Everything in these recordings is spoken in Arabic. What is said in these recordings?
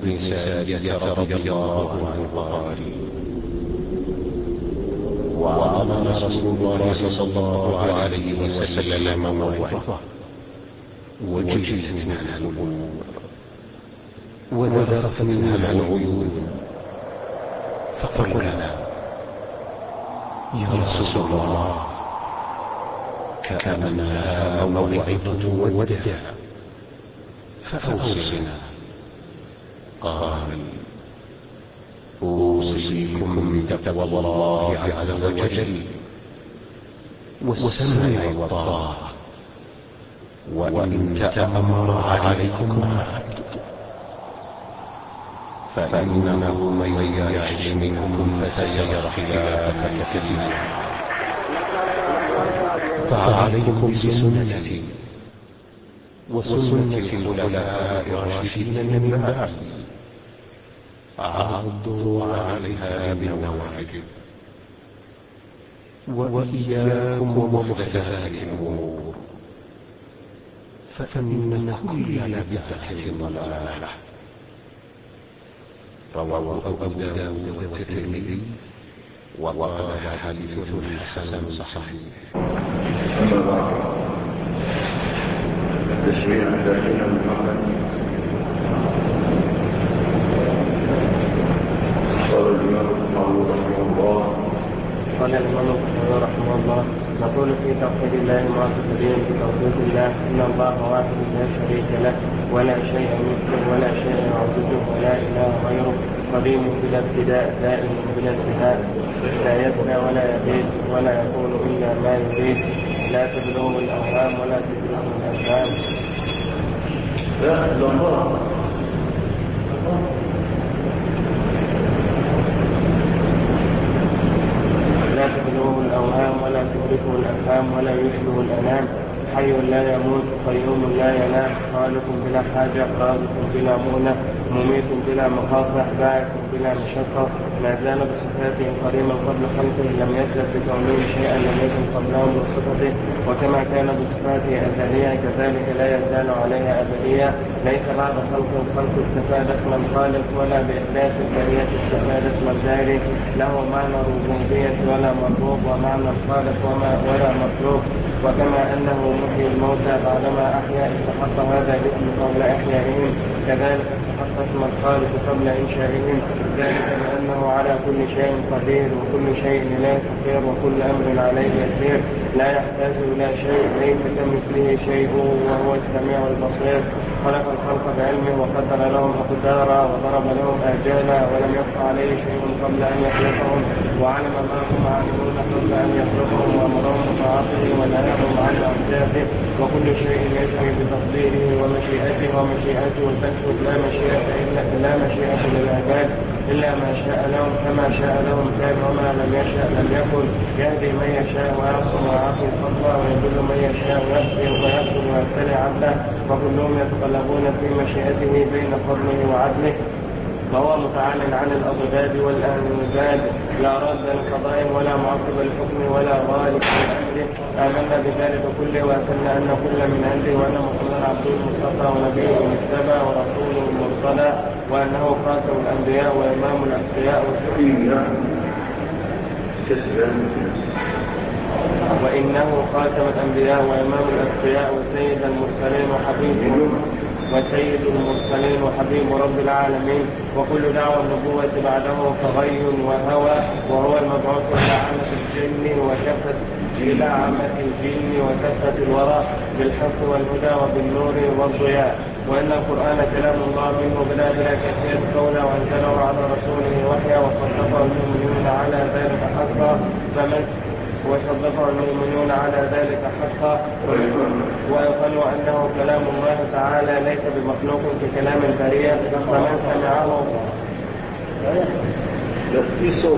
بن سارية رضي الله عنه قال: وعظنا رسول الله صلى الله عليه وسلم موعظة وجلت منها القلوب وذرفت منها العيون، فقلنا: يا رسول الله، كأنها موعظة وداع، فأوصنا. قال: أوصيكم بتقوى الله عز وجل والسمع والطاعة، وإن تأمر عليكم عبد، فإنه من يعش منكم فسيرى اختلافا كثيرا، فعليكم بسنتي وسنة الخلفاء الراشدين من بعدي، عضوا عليها بالنواجذ، وإياكم ومحدثات الأمور، فإن كل بدعة ضلالة. رواه أبو داود والترمذي وقال حديث حسن صحيح. التشريع عند الإمام محمد قال الإمام البخاري رحمه الله: نقول في توحيد الله معتقدين بتوحيد الله إن الله واحد لا شريك له ولا شيء مثله ولا شيء يعبده ولا إله غيره، قديم بلا ابتداء دائم بلا انتهاء، لا يبنى ولا يبيد ولا يقول إلا ما يريد، لا تبلغه الأوهام ولا تدركه الأفهام. لا تبلغه الأوهام ولا تدركه الأفهام ولا يشبه الأنام، حي لا يموت قيوم لا ينام، خالق بلا حاجة رازق بلا مؤنة مميت بلا مخافة باعث بلا مشقة، ما زال بصفاته قديما قبل خلقه لم يزل بكونه شيئا لم يكن قبله من صفته، وكما كان بصفاته أزليا كذلك لا يزال عليها أبديا، ليس بعد خلق استفاد اسم الخالق ولا بإحداث البرية استفاد اسم الباري، له معنى الربوبية ولا مربوب ومعنى الخالق ولا مخلوق، وكما أنه محيي الموتى بعدما أحيا استحق هذا الاسم قبل إحيائهم، كذلك استحق اسم الخالق قبل إنشائهم، ذلك بأنه على كل شيء قدير وكل شيء إليه فقير وكل أمر عليه يسير، لا يحتاج إلى شيء، ليس كمثله شيء وهو السميع البصير، خلق الخلق بعلمه وقدر لهم أقدارا وضرب لهم آجالا، ولم يخفى عليه شيء قبل أن يخلقهم، وعلم ما هم عالمون قبل أن يخلقهم، وأمرهم بطاعته ونهاهم عن معصيته، وكل شيء يجري بتقديره ومشيئته تسقط، لا مشيئة للعباد إلا ما شاء لهم، كما شاء لهم كان وما لم يشاء لم يكن، يهدي من يشاء ويعصم ويعطي فضلا ويضل من يشاء ويغفر ويبتلي عبده، وكلهم يتقلبون في مشيئته بين فضله وعدله، وهو متعال عن الأضداد والأنداد، لا راد لقضاء ولا معقب لحكم ولا غالب لأمره، آمنا بذلك كله وأكدنا أن كل من عنده، وأن محمدا عبده المصطفى ونبيه المجتبى ورسوله المرسلى، وأنه خاتم الأنبياء وإمام الأتقياء وإنه خاتم الأنبياء وإمام الأتقياء وسيد المرسلين وحبيب رب العالمين، وكل دعوة النبوة بعده فغي وهوى، وهو المبعوث إلى عامة الجن وكافة الورى بالحق والهدى وبالنور والضياء، وأن القرآن كلام الله منه بلا كثير قولا، وأنزله على رسوله وحيا، وصدقه المؤمنون على ذلك حقا ويقنوا أنه كلام الله تعالى ليس بمخلوق ككلام البرية، فمن سمعه في صوت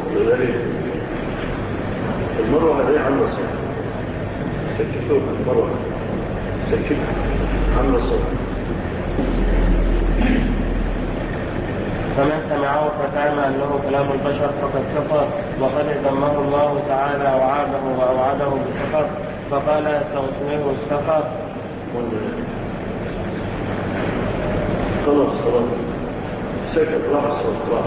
المروة هذه عن صوت سكتوك المروة سكت عن صوت، فمن سمعه فزعم أنه كلام البشر فقد كفر، وقد ذمه الله تعالى وأوعده بالسخط، فقال سأصليه السخط. خلاص سكت رأس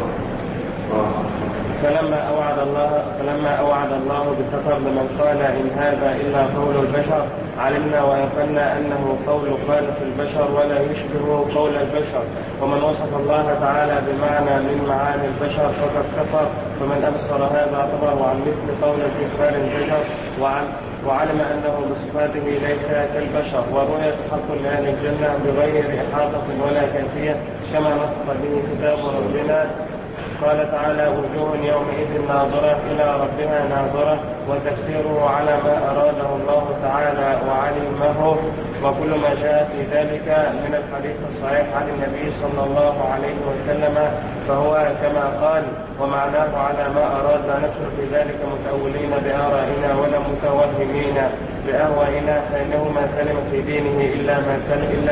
فلما أوعد الله بسفر لمن قال إن هذا إلا قول البشر علمنا ويقنا أنه قول خالق البشر ولا يشبه قول البشر. ومن وصف الله تعالى بمعنى من معاني البشر فقد كفر. فمن أبصر هذا اعتبر عن مثل قول كفار البشر وعلم أنه بصفاته ليس كالبشر. والرؤية حق لأهل الجنة بغير إحاطة ولا كيفية كما نطق به كتاب ربنا. قال تعالى وجوه يومئذ ناظرة إلى ربها ناظرة. وتفسيره على ما أراده الله تعالى وعلمه وكل ما جاء في ذلك من الحديث الصحيح عن النبي صلى الله عليه وسلم فهو كما قال ومعناه على ما أراد. لا نشر في ذلك متأولين بآرائنا ولا متوهمين بأهوائنا فإنه ما سلم في دينه إلا من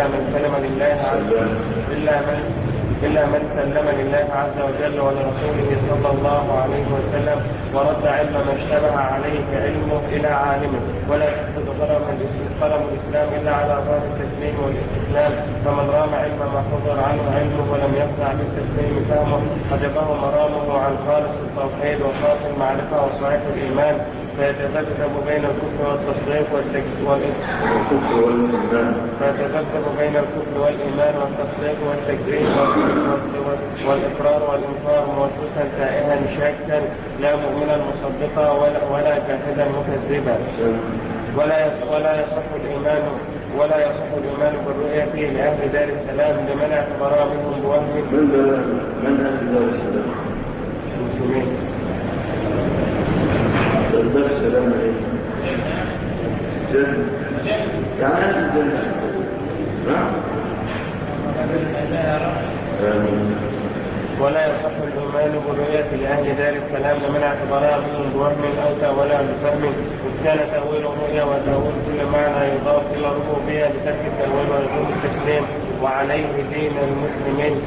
سلم لله عز وجل ولرسوله صلى الله عليه وسلم ورد علم ما اشتبه عليه علمه إلى عالمه. ولا يحفظ قلم الإسلام إلا على ظاهر التسليم والاستسلام. فمن رام علم ما حضر عنه علمه ولم يقنع بالتسليم فهمه حجبه مرامه عن خالص التوحيد وخاص المعرفة وصحيح الإيمان. فيتذبذب بين الكفر والتصديق والتكذيب والإقرار والإنكار موسوسا تائها شاكا لا مؤمنا مصدقا ولا جاحدا مكذبا. ولا يصح الإيمان بالرؤية لأهل دار السلام لمن اعتبرها منهم بوهم. من أهل دار السلام؟ المسلمين. دار السلام ايه؟ جنة. يعني أهل الجنة. نعم. ولا يصح الإيمان بالرؤية لأهل دار السلام لمن اعتبرها منهم بوهم أو تأويلها بفهم. إذ كان تأويل الرؤيا وتأويل كل معنى يضاف إلى الربوبية لترك التأويل ويكون التسليم وعليه دين المسلمين.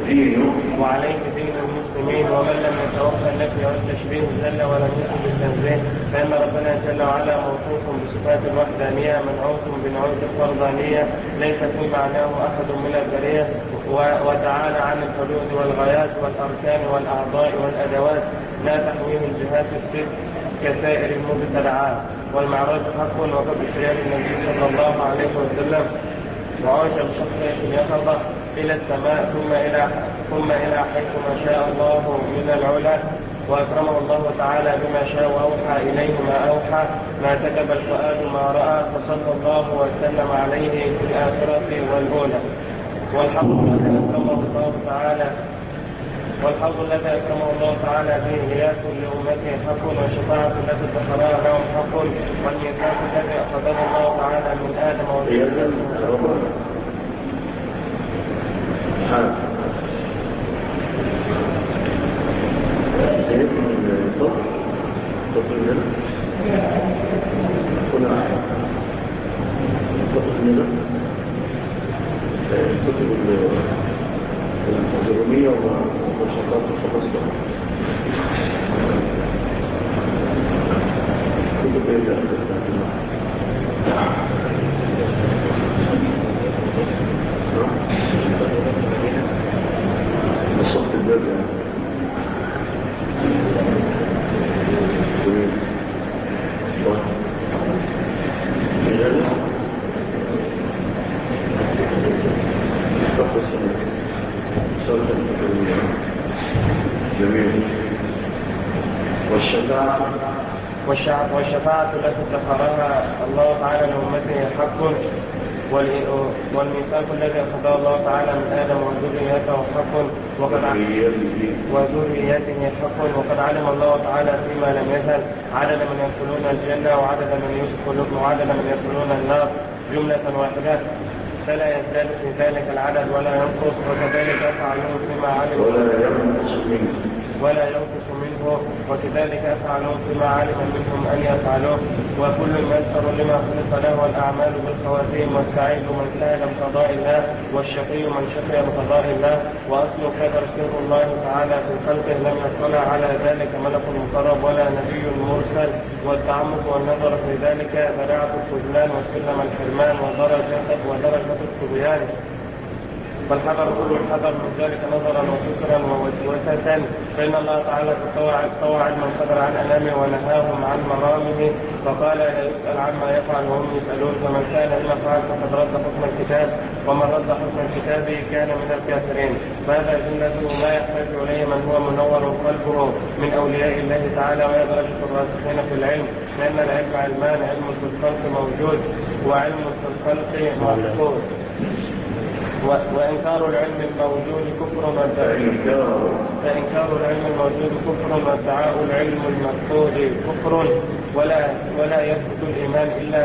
ومن لم يتوقع النفي والتشبيه جل ولم يكن بالتنزيه فإن ربنا جل وعلا موصوف بصفات الوحدانية منعوت بنعوت الفردانية ليس في معناه أحد من البرية. وتعالى عن الحدود والغايات والأركان والأعضاء والأدوات لا تحويه الجهات الست كسائر المبتدعات. والمعراج حق وقد بشريان النبي صلى الله عليه وسلم وعرج بشخصية اليقظة إلى السماء ثم إلى حيث ما شاء الله من العلا وأكرمه الله تعالى بما شاء وأوحى إليه ما أوحى ما كتب الفؤاد ما رأى فصلى الله وسلم عليه في الآخرة والأولى. والحظ الذي أكرمه الله تعالى به هياك لأمته حق والشفاعة التي ادخرها لهم حق والميثاق الذي أخذه الله تعالى من آدم الجرومية وشطات الخبصة كتب إيه الصوت الباب جميل. والشفاعة التي ادخرها الله تعالى لأمته حق والميثاق الذي أخذه الله تعالى من آدم وذريته حق وقد علم الله تعالى فيما لم يزل عدد من يدخلون الجنة وعدد من يدخلون النار جملة واحدة فلا يزداد في ذلك العدد ولا ينقص. وكذلك أفعلون فيما علم ولا ينقص منه وكذلك أفعلون فيما علم منهم أن يفعلوه. وكل يسر لما خلق له الأعمال بالخواتيم والسعيد من سعد بقضاء الله والشقي من شقي بقضاء الله. وأصل قدر سر الله تعالى في خلقه لم يطلع على ذلك ملك مقرب ولا نبي مرسل. والتعمق والنظر في ذلك ذراعة الخذلان وسلم الحرمان ودرجة الطغيان. فالحذر كل الحذر من ذلك نظرا وفكرا ووسوسة، فإن الله تعالى طوى علما قدر عن أنامه ونهاهم عن مرامه، فقال لا يسأل عما يفعل وهم يسألون، فمن كان إلا فعل فقد رد حكم الكتاب، ومن رد حكم الكتاب كان من الكافرين. فهذا جملة ما يحتاج إليه من هو منور قلبه من أولياء الله تعالى، وهي درجة الراسخين في العلم، لأن العلم علمان، علم في الخلق موجود وعلم في الخلق مفقود. وإنكار العلم الموجود كفر، فإنكار العلم الموجود كفر، وادعاء العلم المفقود كفر، ولا يثبت الإيمان إلا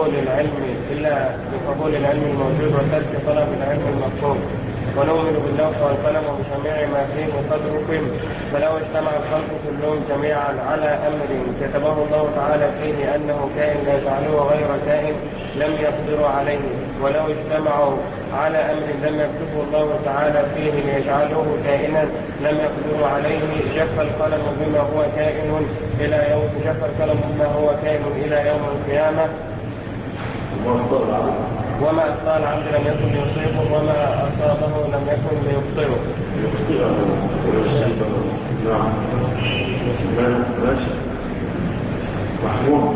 بقبول العلم الموجود وترك طلب العلم المفقود. ونؤمن باللوح والقلم وبجميع ما فيه قدركم، فلو اجتمع الخلق كلهم جميعا على أمر كتبه الله تعالى فيه أنه كائن ليجعلوه غير كائن لم يقدروا عليه، ولو اجتمعوا على أمر لم يكتبه الله تعالى فيه ليجعلوه كائنا لم يقدروا عليه، جف القلم بما هو كائن إلى يوم القيامة. وما أخطأ العبد لم يكن ليصيبه، وما أصابه لم يكن ليخطئه. نعم. ماشي. محمود.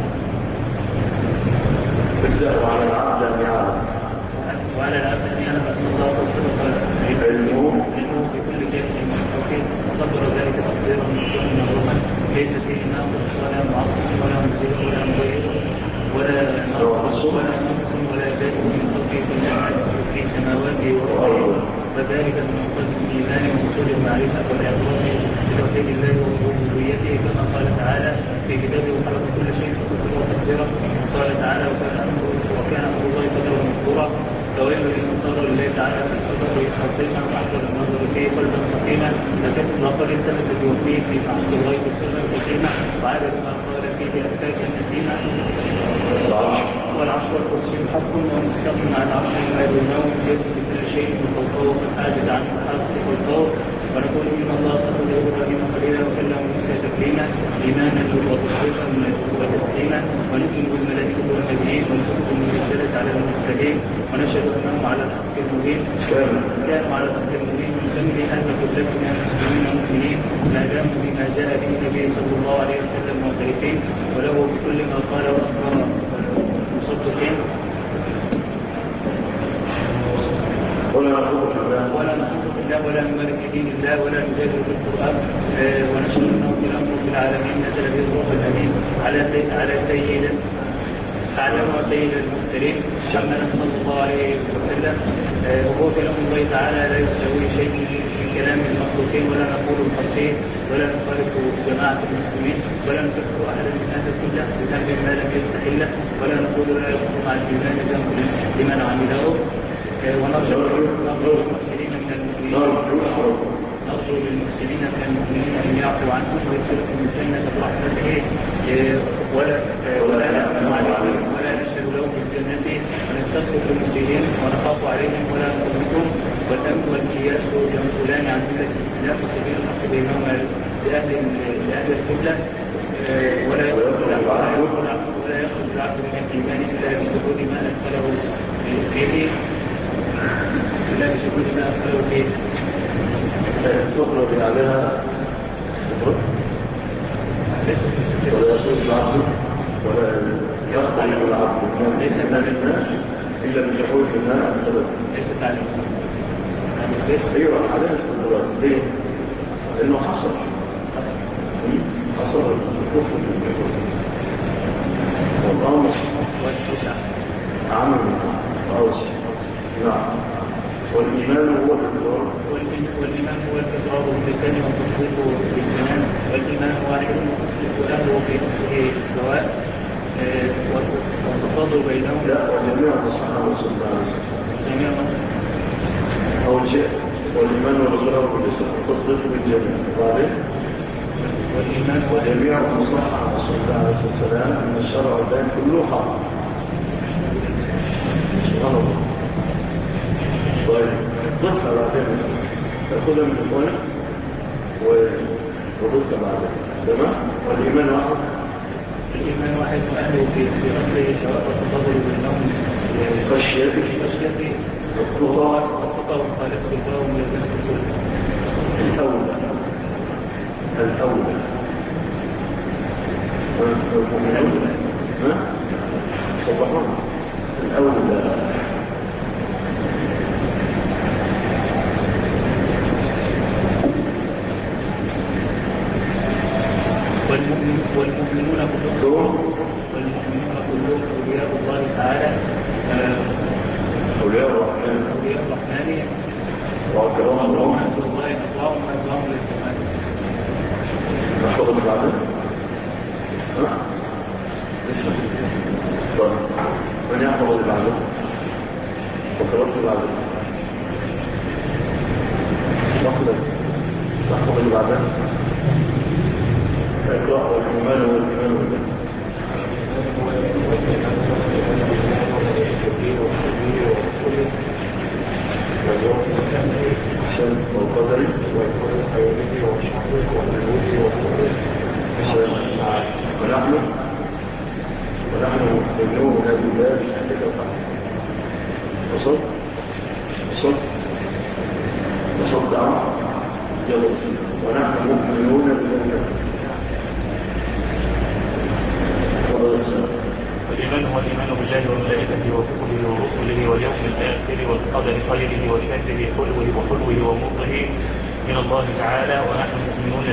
ابدأ على العبد أن يعلم. وعلى العبد أن يعلم أن الله قد علمه بكل شيء موجود، وقدر ذلك تقديرا مكتوبا ليس فيه ناقص ولا معطل ولا مزيد ولا مغير ولا ناقص ولا نقص ولا زائد من خلقه في سماواته وأرضه، وذلك المقصود بالإيمان ومقصود المعرفة والإعراض بتوحيد الله وربوبيته، كما قال تعالى في كتابه وخلق كل شيء فقدره وتقديره. قال تعالى وكان أمر الله قدرا مقدورا. فويل لمن صدر الله تعالى في القدر ويستحسنها وأحضر النظر فيه قلبا سقيما، لقد التمس بوفيه في معص الغيب سرا حكيما، وعدد ما قال فيه أفكاكا نسيما. والعصر والكرسي حق ومستقيم عن عرش ما دونه يد بكل شيء وفوقه فحاجز عن محاطه والقول. ونقول إن الله صدق إبراهيم خليلا وكلم موسى تكريما، إيمانا وتصديقا وتسليما. ونؤمن بالملائكة والنبيين والكتب المنزلة على المرسلين، ونشهد أنهم على الحق المبين كانوا على الحق المبين. ونسمي أهل قبلتنا مسلمين مؤمنين ما داموا بما جاء به النبي صلى الله عليه وسلم معترفين، وله بكل ما قال وأخبر مصدقين. ولا نخوض في الله ولا نملك دين الله ولا نجادل في القرآن. ونشهد أنه في الأمر في العالمين نزل به الروح الأمين على سيد أعلم وسيد المرسلين محمد صلى الله عليه وسلم، وهو كلام الله تعالى لا يساوي شيء من كلام المخلوقين، ولا نقول الخلقين ولا نخالف جماعة المسلمين ولا نكفر أحدا من أهل الكلة بذنب ما لم يستحله، ولا نقول لا يكفر مع الإيمان ذنب لمن عمله. ونرجو للمحسنين من المؤمنين أن يعفوا عنهم ويدخلهم الجنة برحمته، ولا نشهد لهم بالجنة، ونستغفر للمسلمين ونخاف عليهم ولا نظلمهم. والأمن والقياس ينقلان عن ملة الإسلام وسبيل الحق بينهما لأهل القبلة، ولا يخرج العبد من الإيمان إلا بشهود ما أدخله فيه تخرج عليها ولا يصير العبد ولا يخرج العبد ليس تعليمنا إلا بشهود ما أدخله. ليس تعليمنا. أيوة عليها استمرار. ليه؟ لأنه حصل الكفر والأمر عمل وأوسع. نعم. والإيمان هو الإقرار. والإيمان هو الإقرار باللسان والتصديق بالجنان. والإيمان واحد وتصديق أهله في نفسه سواء، والتفاضل بينهم. لا، وجميع الصحابة صلى الله عليه وسلم. جميع أول شيء والإيمان والإقرار باللسان والتصديق بالجنان. وبعدين والإيمان هو جميع الصحابة صلى الله عليه وسلم أن الشرع الدين كله حق. سبحان الله. طيب ضدها بعدين تأخذها من إخوانك وضدها بعدين. تمام؟ والإيمان واحد. الإيمان واحد وأهله في أصله سواء التفاضل بينهم خشيته خشيته والتطاع وافقه وخالفه بالباء وملزمه بالكل. الأولى صبحون الأولى والمؤمنون كلهم أولياء الله تعالى أولياء الرحمن وأكرمهم الله أطاعهم أرضاهم للجمال. نحفظ بعده لسه طيب من يحفظ بعده وكرمت بعده نحفظ اللي بعده اقرأ والإيمان والإيمان والسلم والقدر والخيره والشهر والنور والنور ونحن مؤمنون بالله وصد دعوة جلسين ونحن مؤمنون بالله. والإيمان هو الإيمان بالله وملائكته وكتبه ورسله واليوم الآخر والقدر خيره وشره حلوه ومره من الله تعالى، ونحن مؤمنون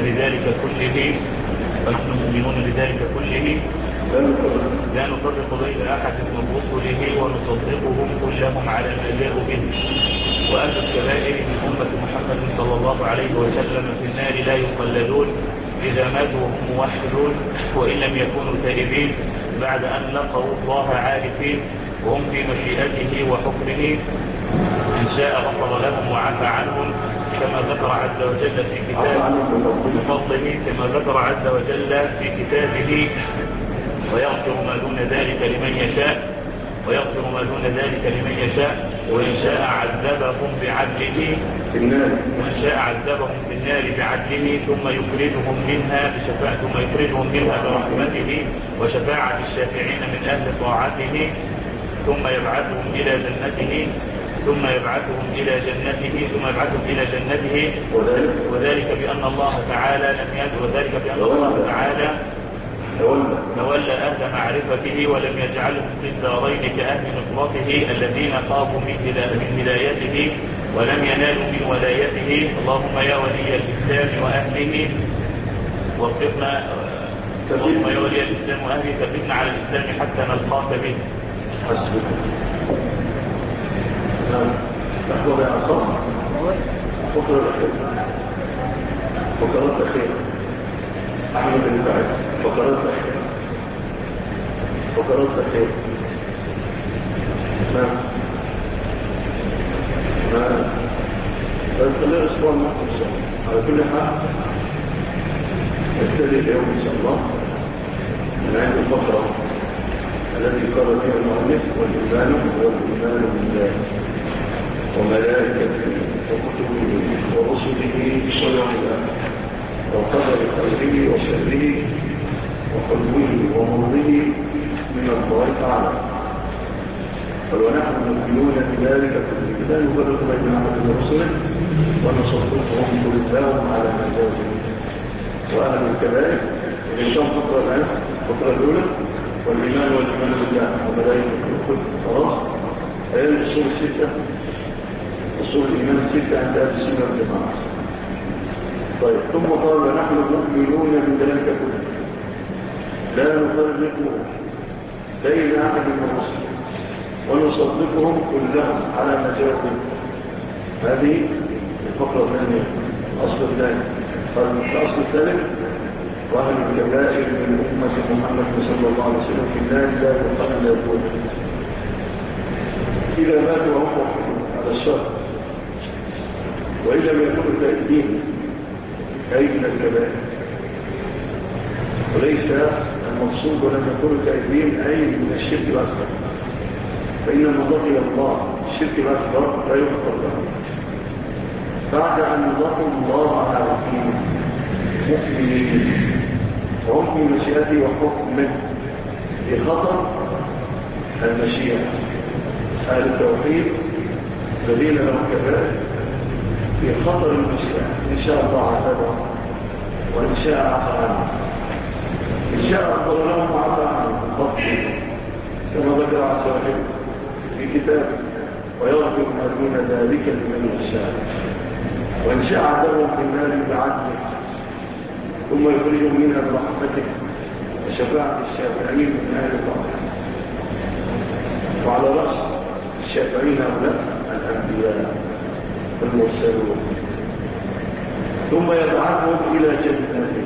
بذلك كله لا نفرق بين أحد من رسله ونصدقهم كلهم على ما جاءوا به. وأهل الكبائر من أمة محمد صلى الله عليه وسلم في النار لا يخلدون إذا ماتوا وهم موحدون وإن لم يكونوا تائبين بعد أن لقوا الله عارفين، وهم في مشيئته وحكمه، إن شاء غفر لهم وعفى عنهم كما ذكر عز وجل في كتابه بفضله، كما ذكر عز وجل في كتابه ويغفر ما دون ذلك لمن يشاء وإن شاء عذبهم بعدله في النار بعدله ثم يخرجهم منها برحمته وشفاعة الشافعين من أهل طاعته ثم يبعثهم إلى جنته وذلك بأن الله تعالى تولى أهل معرفته ولم يجعلهم في الدارين كأهل نصرته الذين خافوا من هدايته ولم ينالوا من ولايته. اللهم يا ولي الإسلام وأهله وفقنا، اللهم يا ولي الإسلام وأهله ثبتنا على الإسلام حتى نلقاك به. حسبك. نحفظ يا عصام فقرات أخيرا أحمد بن سعيد فقرات أخيرا فالخلال أسبوع المحفظ على كل حال نبتدي اليوم إن شاء الله من عند الفقرة التي قال فيها المؤلف والإيمان بالله وملائكته وكتبه ورسله واليوم الآخر وقدر خيره وشره وحلوه ومره من الله تعالى. ونحن مؤمنون بذلك كله لا نفرق بين أحد من رسله ونصدقهم كلهم على ما جاءوا به. وأهل الكبائر الإنسان فقرة الآن الفقرة الأولى والإيمان بالله وملائكته وكتبه خلاص. هي الأصول الستة، أصول الإيمان الستة عند أهل السنة والجماعة. طيب ثم قال ونحن مؤمنون بذلك كله لا نفرق بين أحد من الرسل ونصدقهم كلهم على ما جاءوا به. هذه الفقرة الثانية. الأصل الثاني قال الأصل الثالث وأهل الكبائر من أمة محمد صلى الله عليه وسلم في النار لا يخلدون إذا ماتوا وهم على الشر وإن لم يكونوا تائبين أي من الكبائر. وليس المقصود ولم يكونوا تائبين أي من الشرك الأكبر، فإنما بقي الله الشرك الأكبر لا يغفر له بعد أن لقوا الله عارفين مؤمنين وهم في مشيئته وحكمه. في خطر المشيئة أهل التوحيد الذين لهم كبائر في خطر المسلم إن شاء الله عذابهم وإن شاء عفى عنهم إن شاء أفضل لهم وعفى عنهم فضل كما ذكر عز وجل في كتابه ويغفر ما دون ذلك لمن يشاء وإن شاء عذابهم في النار بعدله ثم يخرجهم منها برحمته وشفاعة الشافعين من أهل الرحمة وعلى رأس الشافعين هؤلاء الأنبياء والمرسلون ثم يبعثهم إلى جنته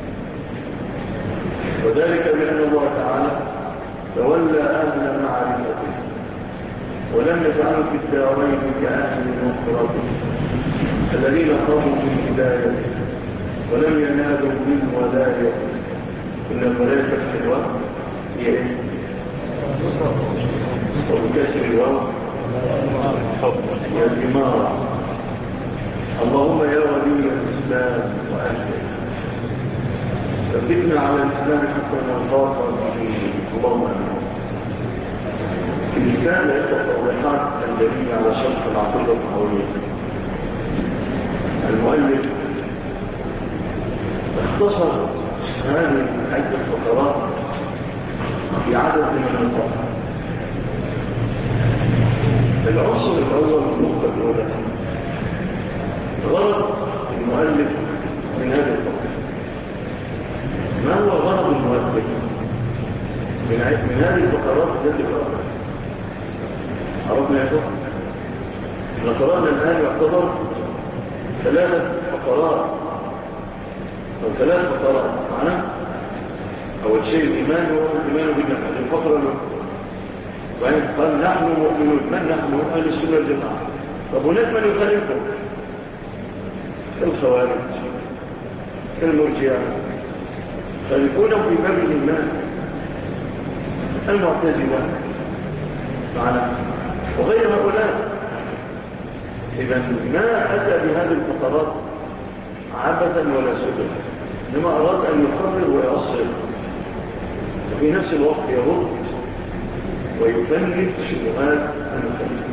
وذلك بأن الله تعالى تولى أهل معرفته ولم يجعلوا في الدارين كأهل المنكرات الذين قاموا بالهداية ولم ينالوا من ولاية إن الولاية في الوقت هي إيه؟ وبكسر الوقت هي الإمارة. اللهم يا ولي الإسلام وأهله ثبتنا على الإسلام حتى نرضاك به اللهم آمين. الكتاب يأخذ توضيحات الدليل على شرح العقيدة الطحاوية. المؤلف اختصر هذه عدة فقرات في عدد من النقاط. العنصر الأول النقطة الأولى غرض المؤلف من هذا الفقر. ما هو غرض المؤلف من هذه الفقرات ذات الفقر؟ عرفنا يا فقر؟ احنا قرأنا الآن يعتبر ثلاث فقرات معنا. أول شيء الإيمان هو الإيمان بالله الفقرة له. وبعدين قال نحن مؤمنون. من نحن؟ أهل السنة والجماعة. طب هناك من يخالفهم كالخوارج كالمرجئة يخالفونهم في باب الإيمان المعتزلة معنا وغير هؤلاء. إذا ما أتى بهذه الفقرات عبثا ولا سبب إنما أراد أن يقرر ويأصل وفي نفس الوقت يرد ويفند شبهات المخالفين.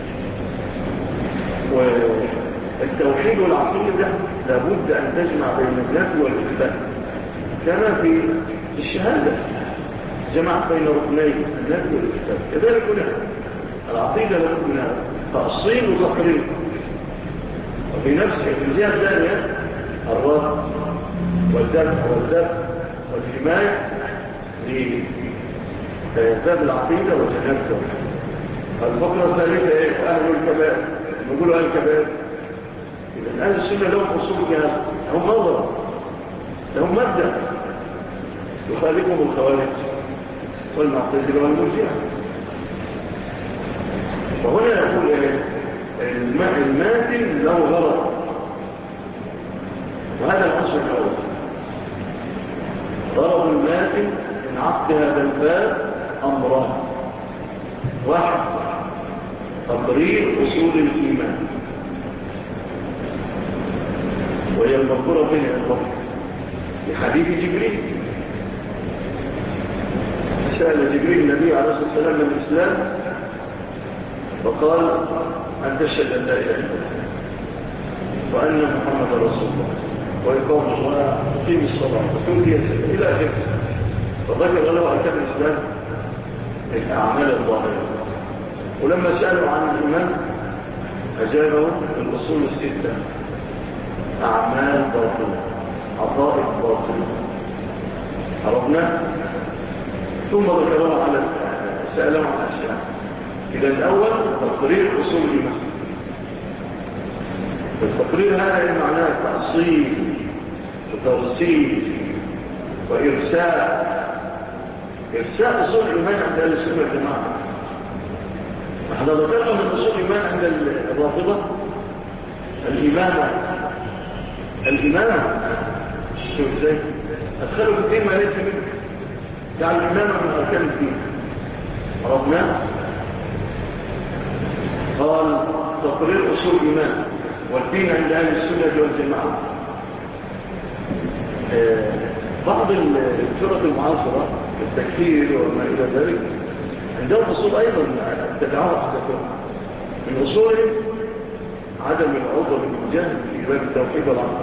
والتوحيد والعقيدة لابد أن تجمع بين النفي والإثبات كما في الشهادة جمعت بين ركنين النفي والإثبات. كذلك هنا العقيدة لابد منها تأصيل وتقرير وفي نفس الجهة الثانية الرد والدفع والحماية لباب العقيدة وجناب التوحيد. الفقرة الثالثة ايه؟ أهل الكبائر. نقول أهل الكبائر إذن أهل السنة لهم أصول كهذا هم نظر لهم مبدأ يخالفهم الخوارج والمعتزلة والمرجئة. وهنا يقول ايه؟ الماتن له غلط وهذا العنصر الأول. غرض الماتن من عقد هذا الباب أمران. واحد تقرير أصول الإيمان وهي المذكورة بين الوقت في حديث جبريل. سأل جبريل النبي عليه الصلاة والسلام من الإسلام فقال أن تشهد أن لا إله إلا الله وأن محمد رسول الله ويقوم الله وتقيم الصلاة وتؤتي الزكاة إلى آخره. فذكر له أركان الإسلام الأعمال الظاهرة. ولما سألوا عن الإيمان أجابوا الأصول الستة: أعمال باطنة، عقائد باطنة. عرفنا؟ ثم ذكروا على سألوا عن أشياء. إذا الأول تقرير أصول الإيمان. التقرير هذا معناه تأصيل وترسيل وإرساء أصول الإيمان عند أهل السنة والجماعة. احنا ذكرنا من أصول الإيمان عند الرافضة الإمامة شوف ازاي أدخلوا في الدين ما ليس منه. يعني الإمامة من أركان الدين. عرفنا؟ قال تقرير أصول الإيمان والدين عند أهل السنة والجماعة. بعض الفرق المعاصرة التكفير وما إلى ذلك عندهم أصول أيضا تدعوها أحدثهم من أصولهم عدم العذر بالجهل في باب التوحيد والعقل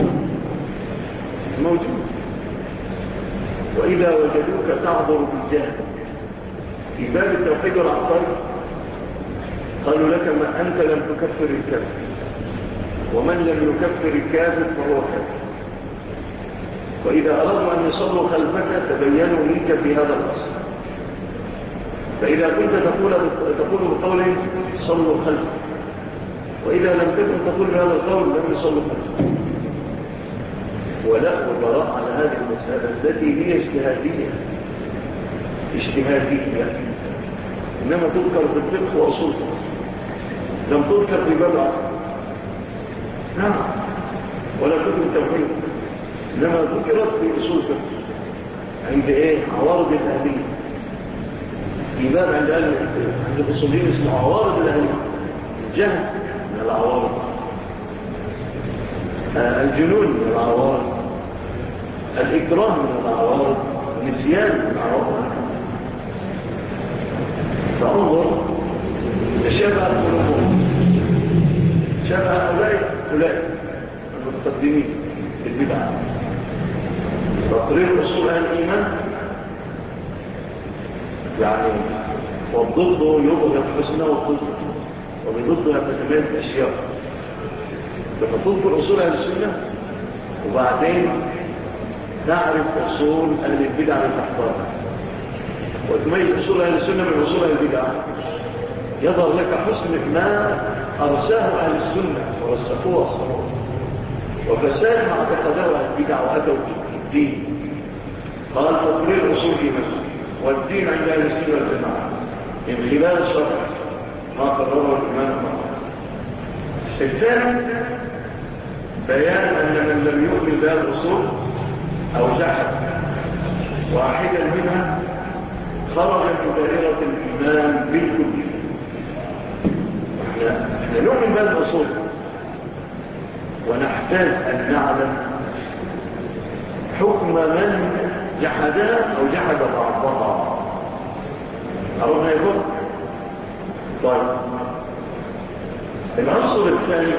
موجود. وإذا وجدوك تعذر بالجهل في باب التوحيد والعقل قالوا لك ما أنت لم تكفر الكافر، ومن لم يكفر الكافر فهو كافر. وإذا أردوا أن يصلوا خلفك تبينوا منك في هذا الأصل. فإذا كنت تقول بقوله صلوا خلفك، وإذا لم تكن تقول بهذا القول لم يصلوا خلفك. ولا وبراء على هذه المسألة التي هي اجتهادية إنما تذكر في الفقه وأصول لم تذكر في باب العقل. نعم، ولا كتب التوحيد، إنما ذكرت في أصول الفقه عند عوارض الأهلية. في باب عند الأصوليين اسمه عوارض الأهلية. الجهل من العوارض، الجنون من العوارض، الإكراه من العوارض، النسيان من العوارض. فانظر شبه قلوبهم، شبه أولئك المتقدمين في البدعة. تقرير أصول أهل الإيمان يعني والضد يبغى الحسنى والضد وبضدها تتميز الأشياء. لما تذكر أصول أهل السنة وبعدين نعرف أصول أهل البدع لتحضرها وتميز أصول أهل السنة من أصول أهل البدع، يظهر لك حسن ما أرساه أهل السنة ورسخوه الصلاة وفساد مع اعتقادوا أهل البدع وأتوا الدين. قال تقرير أصول الإيمان والدين عند أهل السنة والجماعة من خلال الشرع ما قرره الإمام. الثاني بيان أن من لم يؤمن بهذه الأصول أو جحد واحدا منها خرج من دائرة الإيمان بالكلية. احنا نؤمن بهذه الأصول ونحتاج أن نعلم حكم من جحدها أو جحد بعضها. عرفنا يقول طيب. العنصر الثاني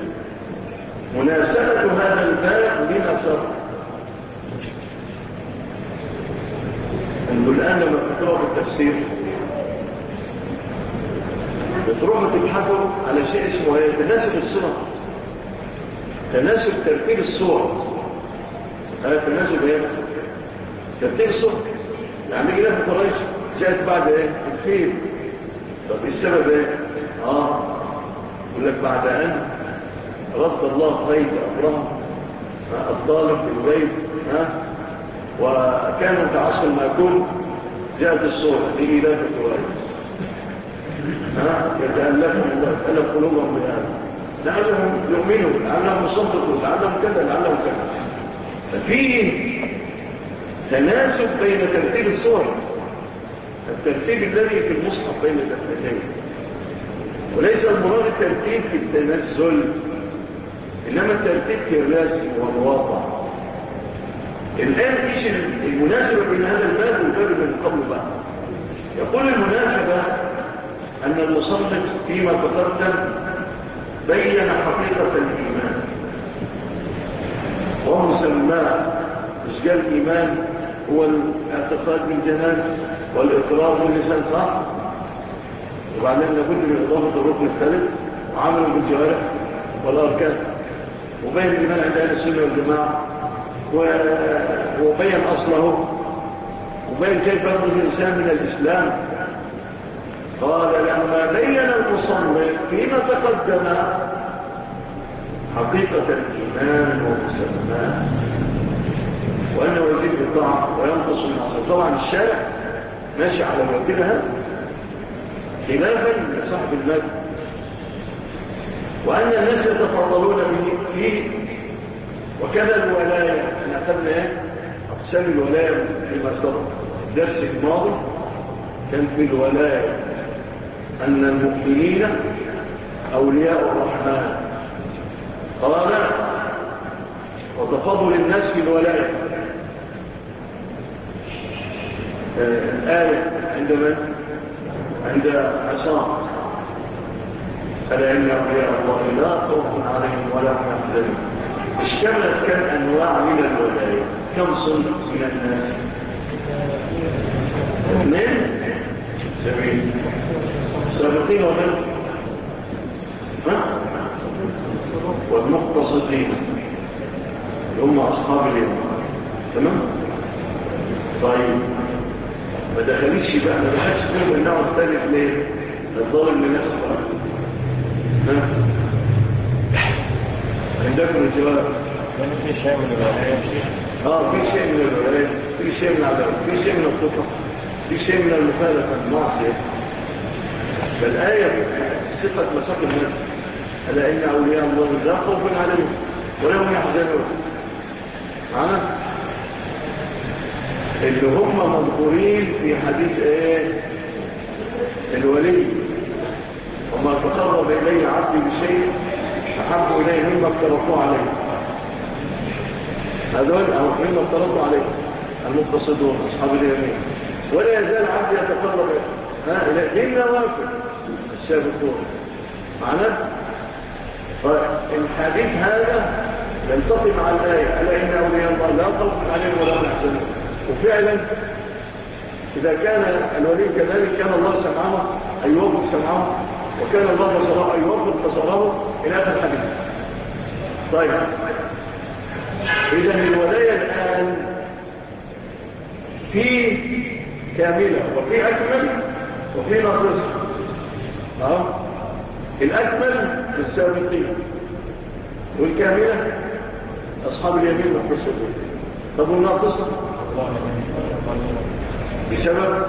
مناسبة هذا الباب بما سبق. انتوا الآن لما تقرأوا التفسير بتروحوا تبحثوا على شيء اسمه تناسب الصور، تناسب ترتيب الصور. هذا تناسب ترتيب الصور. يعني كده في قريش جاءت بعد الفيل. طب السبب يقول لك بعد أن رد الله قيد أبرهة الطالب في البيت وكانوا كعصر المأكول جاءت الصورة لإلاف قريش يتألفهم الله يتألف قلوبهم بهذا لعلهم يؤمنوا لعلهم يصدقوا لعلهم كذا لعلهم كذا. ففي تناسب بين ترتيب الصور، الترتيب الذي في المصحف بين الأثنتين، وليس المراد الترتيب في التنزل إنما الترتيب في الرسم والواقع. الآن إيش المناسبة بين هذا الباب والباب من قبل بقى؟ يقول المناسبة أن المصنف فيما تقدم بين حقيقة الإيمان ومسماه إشجال الإيمان هو الاعتقاد بالجنان والإقرار باللسان صح؟ وبعدين لابد من إضافة الركن الثالث وعمله بالجوارح والأركان وبين الإيمان عند أهل السنة والجماعة وبين أصله وبين كيف يخرج الإنسان من الإسلام. قال لما بين المصنف فيما تقدم حقيقة الإيمان ومسماه وأنه يزيد بالطاعة وينقص المعصية. طبعا الشارع ماشي على موكلها خلافا لصاحب المال وأن الناس يتفضلون فيه وكذا الولاية. احنا أخذنا أقسام الولاية فيما سبق. الدرس الماضي كان في الولاية أن المؤمنين أولياء الرحمن. قال وتفضل الناس في الولاية. الآية عند من؟ عند عصام ألا إن أولياء الله لا خوف عليهم ولا هم يحزنون. اشتملت كم أنواع من الولاية؟ كم صنف من الناس؟ 2 جميل. سابقين وغير والمقتصدين هم أصحاب اليمين. تمام؟ طيب ما دخليش بقى، ما دخلش فيهم النوع الثالث ليه؟ الظالم لنفسه. عندكم الجواب؟ في شيء من الولاية، في شيء من الولاية، في شيء من العدالة، في شيء من الخطأ، في شيء من المخالفة المعصية. فالآية صفة مساق الناس. ألا إن أولياء الله لا خوف عليهم ولا هم يحزنون. معنا؟ اللي هم مذكورين في حديث الولي، وما تقرب إلي عبدي بشيء أحب إليه مما افترضوا عليه. هذول أو مما افترضوا عليه المقتصدون أصحاب اليمين. ولا يزال عبدي يتقرب إليه بالنوافل السابقون. معنا؟ فالحديث هذا يلتقي مع الآية ألا إن أولياء الله لا خوف عليهم ولا هم يحزنون. وفعلا إذا كان الولي كذلك كان الله سمعه أن يوفق سمعه، وكان الله بصره أن يوفق بصره إلى هذا الحديث. طيب إذا الولاية الآن في كاملة وفي أكمل وفي ناقصة. الأكمل للسابقين والكاملة أصحاب اليمين المقتصدين. طب والناقصة بسبب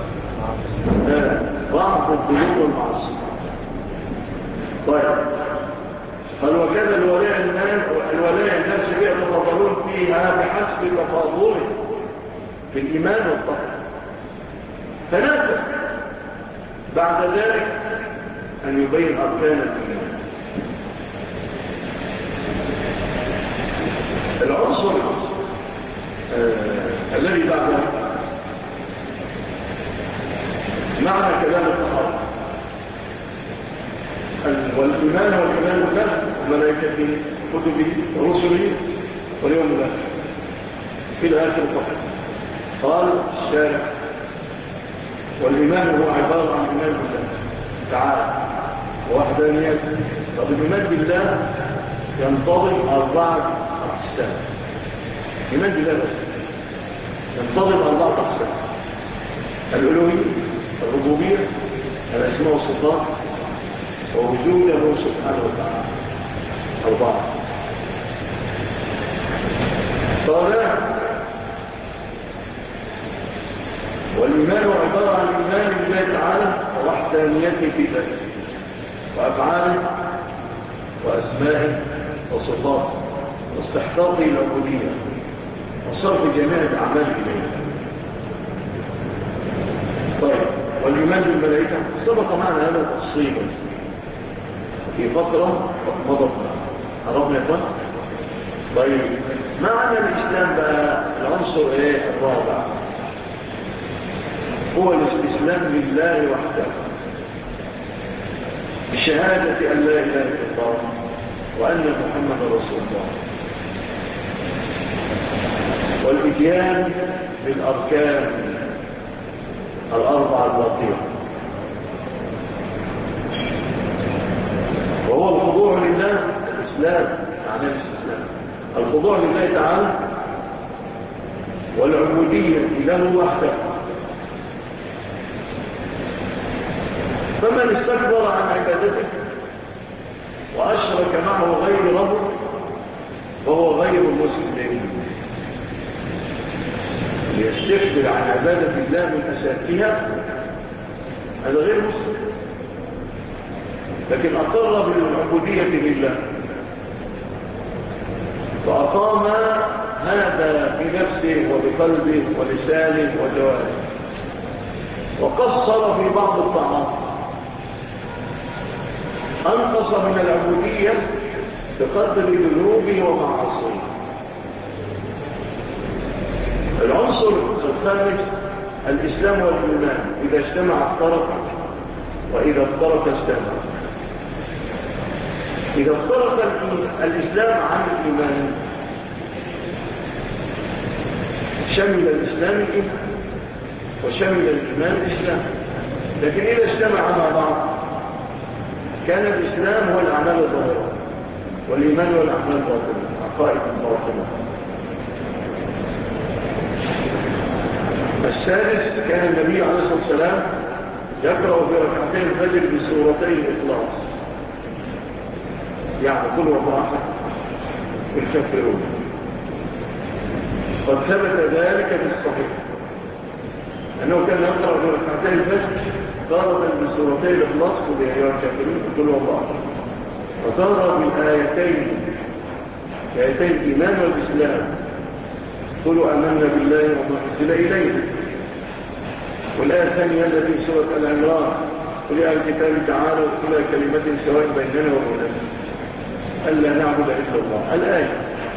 ضعف الذنوب والمعاصي. طيب قال وكذا الولاية الناس يتفاضلون فيها بحسب تفاضلهم في الإيمان والطاعة. فناسب بعد ذلك أن يبين أركان الإيمان. العنصر الذي بعد معنى كلام الصحابة والإيمان والكلام بالله وملائكته كتبه ورسله واليوم الآخر إلى آخر الفصل. قال الشارع والإيمان هو عبارة عن إيمان بالله تعالى ووحدانيته. طب الإيمان بالله ينتظم 4 أقسام. إيمان بالله بس ينتظم 4 أقسام: الألوهية، الربوبية، الأسماء والصفات، ووجوده سبحانه وتعالى. 4. طبعا والإيمان عبارة عن الإيمان بالله تعالى ووحدانيته في ذاته وأفعاله وأسمائه وصفاته واستحقاقه العبودية وصرف جميع الأعمال إليه. طيب والإيمان بالملائكة سبق معنا هذا تفصيلا في فترة مضت. عرفنا يا اخوان؟ طيب معنى الإسلام بقى العنصر الرابع هو الاستسلام لله وحده بشهادة أن لا إله إلا الله وأن محمد رسول الله، والإتيان بالأركان 4 الباقية، وهو الخضوع لله. الإسلام معنى الاستسلام الخضوع لله تعالى والعبودية له وحده. فمن استكبر عن عبادته وأشرك معه غيره فهو غير مسلم. يستكبر عن عبادة الله من أساسها هذا غير مسلم، لكن أقر بالعبودية لله فأقام هذا في نفسه وبقلبه ولسانه وجواره، وقصر في بعض الطاعات، أنقص من العبودية بقدر ذنوبه ومعاصيه. العنصر الخامس الإسلام والإيمان، إذا اجتمع افترق وإذا افترق اجتمع. إذا افترق الإسلام عن الإيمان شمل الإسلام الإيمان وشمل الإيمان الإسلام، لكن إذا اجتمع مع بعض كان الإسلام هو الأعمال الظاهرة والإيمان هو الأعمال الباطنة، عقائد الباطنة. السادس كان النبي عليه الصلاة والسلام يقرأ في ركعتين الفجر بسورتي الإخلاص، يعني كل وضعها الكافرون. قد ثبت ذلك في الصحيح أنه كان يقرأ في ركعتين الفجر تارة بسورتي الإخلاص قل يا أيها الكافرون كل وضعها، وتارة بالآيتين الإيمان والإسلام قلوا آمنا بالله وما أنزل إلينا، والآية الثانية التي سورة العمران قل يا الكتاب تعالوا إلى كلمة سواء بيننا وبينكم ألا نعبد إلا الله. الآية.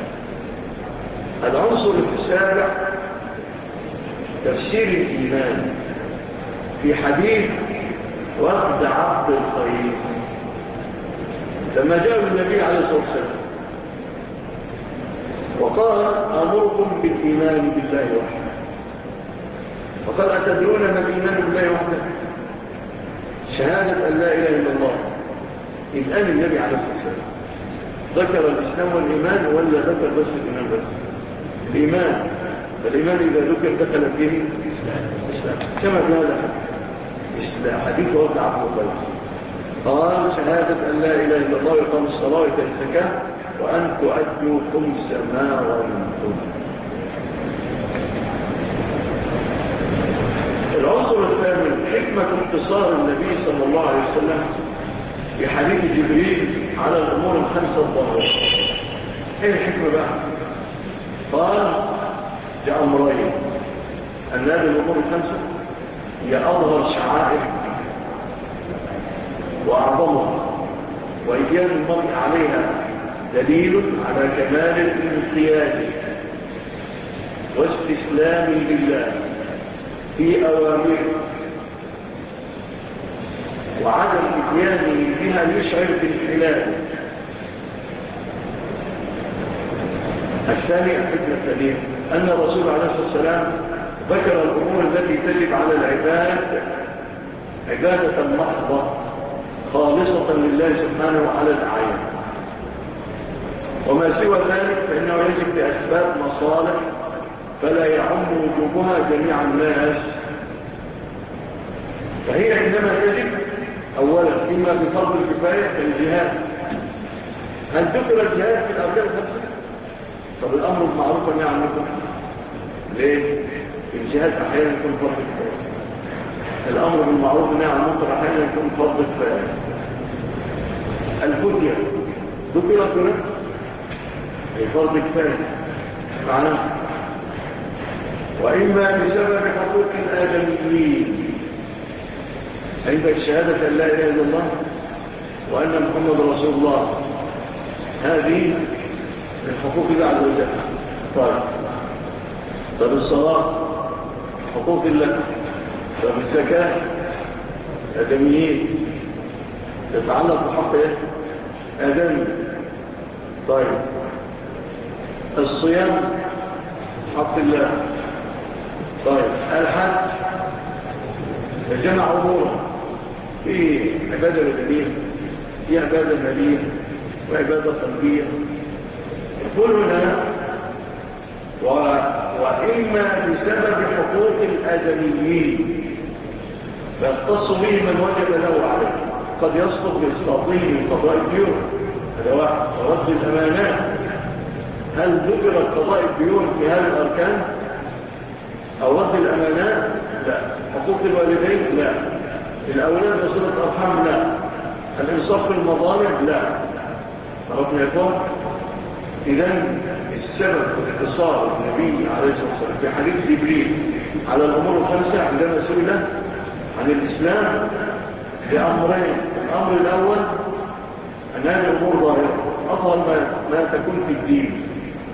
العنصر السابع تفسير الإيمان في حديث وفد عبد القيس لما جاء النبي عليه الصلاة والسلام وقال أمركم بالإيمان بالله وحده، وقال أتدرون ما الإيمان بالله وحده؟ شهادة أن لا إله إلا الله. الآن النبي عليه الصلاة والسلام ذكر الإسلام والإيمان ولا ذكر بس الإيمان بس؟ الإيمان، فالإيمان إذا ذكر دخل فيه الإسلام كما في هذا حديث وفد عبد القيس قال شهادة أن لا إله إلا الله وإقام الصلاة وإيتاء الزكاة وأن تؤدوا خمس ما غنمتم. العنصر الثامن حكمة اقتصار النبي صلى الله عليه وسلم في حديث جبريل على الأمور الخمسة الظاهرة. ايه الحكمة بقى؟ قال جاء أمرين، أن هذه الأمور الخمسة هي أظهر شعائر وأعظمها، وإتيان المرء عليها دليل على كمال الانقياد واستسلام لله في أوامره، وعدم إتيانه بها يشعر بالخلاف. الثاني الحكمة الثانية أن الرسول عليه الصلاة والسلام ذكر الأمور التي تجب على العباد عبادة محضة خالصة لله سبحانه على الأعيان، وما سوى ذلك فإنه يجب بأسباب مصالح فلا يعم وجوبها جميع الناس، فهي عندما تجب أولا إما بفضل الكفاية كالجهاد. هل ذكر الجهاد في الأركان الخمسة؟ طب الأمر المعروف والنهي عن المنكر ليه؟ الجهاد أحيانا يكون فرض كفاية، الأمر بالمعروف والنهي عن المنكر أحيانا يكون فرض كفاية. الفتية ذكرت هنا أي فرض كفاية معناه، وإما بسبب حقوق الآدميين عند شهادة أن لا إله إلا الله وأن محمد رسول الله، هذه من حقوق الله عز وجل. طيب الصلاة حقوق الله، طيب الزكاة آدميين تتعلق بحق آدمي. طيب الصيام حق الله. طيب الحج جمع أمورا، في عبادة بدنية، في عبادة مالية، وعبادة قلبية، كلنا وإما بسبب حقوق الآدميين فيختص به من وجد له عليه، قد يسقط بإسقاطه من قضاء الديون، هذا واحد. ورد الأمانات، هل ذكر قضاء الديون في هذه الأركان أو رد الأمانات؟ لا. حقوق الوالدين؟ لا. الأولاد وصلة الأرحام؟ لا. الإنصاف في المظالم؟ لا. عرفنا يقول إذن السبب اختصار النبي عليه الصلاة والسلام في حديث جبريل على الأمور الخمسة عندما سئل عن الإسلام بأمرين. الأمر الأول أن هذه الأمور ظاهرة أظهر ما تكون في الدين،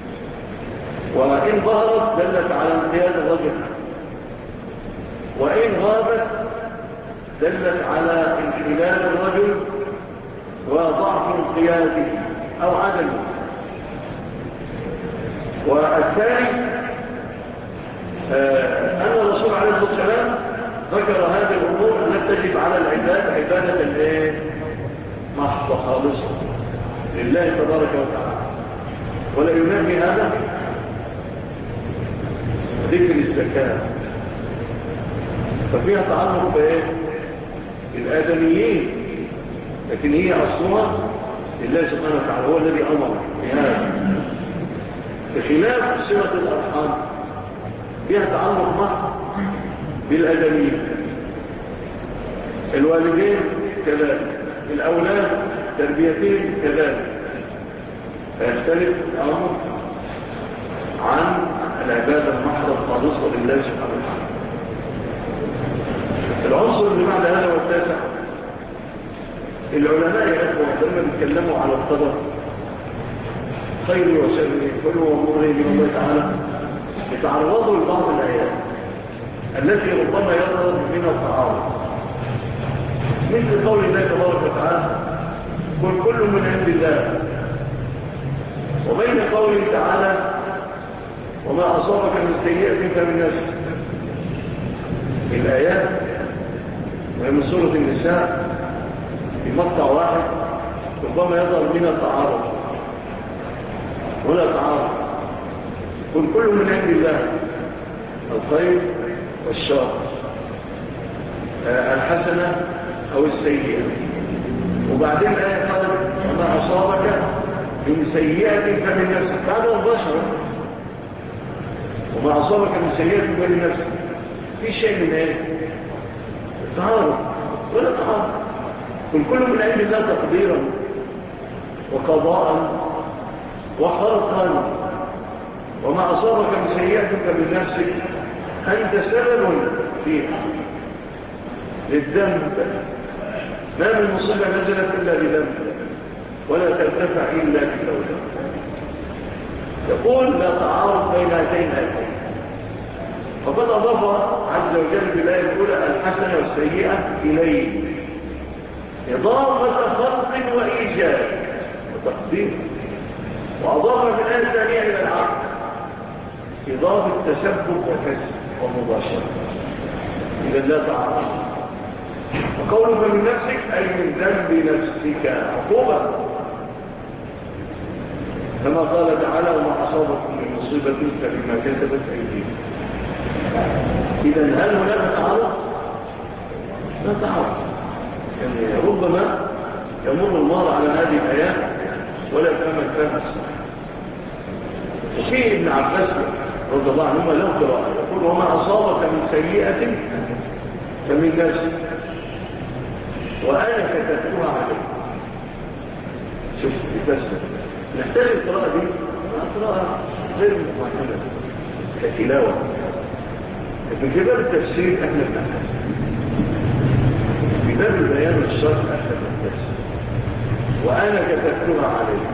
وإن ظهرت دلت على انقياد الرجل، وإن غابت دلت على انحلال الرجل وضعف انقياده أو عدمه. والثاني أن الرسول عليه الصلاة والسلام ذكر هذه الأمور التي تجب على العباد عبادة محضة خالصة لله تبارك وتعالى. ولا ينافي هذا ذكر الزكاة، ففيها تعلق بالآدميين، لكن هي أصلها لله سبحانه وتعالى، هو الذي أمر بهذا. بخلاف صلة الأرحام فيها تعلق محض بالآدميين، الوالدين كذلك، الأولاد تربيتين كذلك، فيختلف الأمر عن العبادة المحضة الخالصة لله سبحانه وتعالى. العنصر اللي بعد هذا والتاسع، العلماء يا أخوة لما بيتكلموا على القدر خير وشر كل وامره من الله تعالى يتعرضوا لبعض الآيات التي ربما يظهر منها التعارض، مثل قول الله تبارك وتعالى قل كل من عند الله، وبين قوله تعالى وما أصابك من سيئة فمن نفسك. الآيات وهي من سورة النساء في مقطع واحد ربما يظهر منها التعارض ولا تعارض. قل كل من عند الله، الخير والشر، الحسنة أو السيئة. وبعدين الآية قالت وما أصابك من سيئة فمن نفسك، هذا البشر. وما أصابك من سيئة فمن نفسك، في شيء من ايه؟ تعارض ولا تعارض. قل كل من عند الله تقديرا وقضاء وخلقا، وما أصابك من سيئة فمن نفسك، أنت سبب فيها للذنب. ما من مصيبة نزلت إلا بذنب ولا ترتفع إلا بتوبة. يقول لا تعارض بين هاتين الآيتين. فقد أضاف عز وجل في الآية الأولى الحسنة والسيئة إليه، إضافة خلق وإيجاد وتقدير. وأضاف في الآية الثانية إلى العقل إضافة تسبب وكسب ومباشرة. إذا لا تعارض. وقوله من نفسك أي من ذنب نفسك عقوبة، كما قال تعالى وما أصابكم من مصيبة فبما كسبت أيديكم. إذا هل هناك تعارض؟ لا تعارض. يعني ربما يمر المرء على هذه الآيات ولا يفهم الفهم الصحيح. وفي ابن عباس رضي الله عنهما له قراءة يقول وما أصابك من سيئة فمن نفسك وأنا كتبتها عليك. شوف بتسمع نحتاج القراءة دي قراءة غير معتمدة كتلاوة، لكن في باب التفسير احنا بنحتاج، في باب بيان الشرع احنا بنحتاج وأنا كتبتها عليك.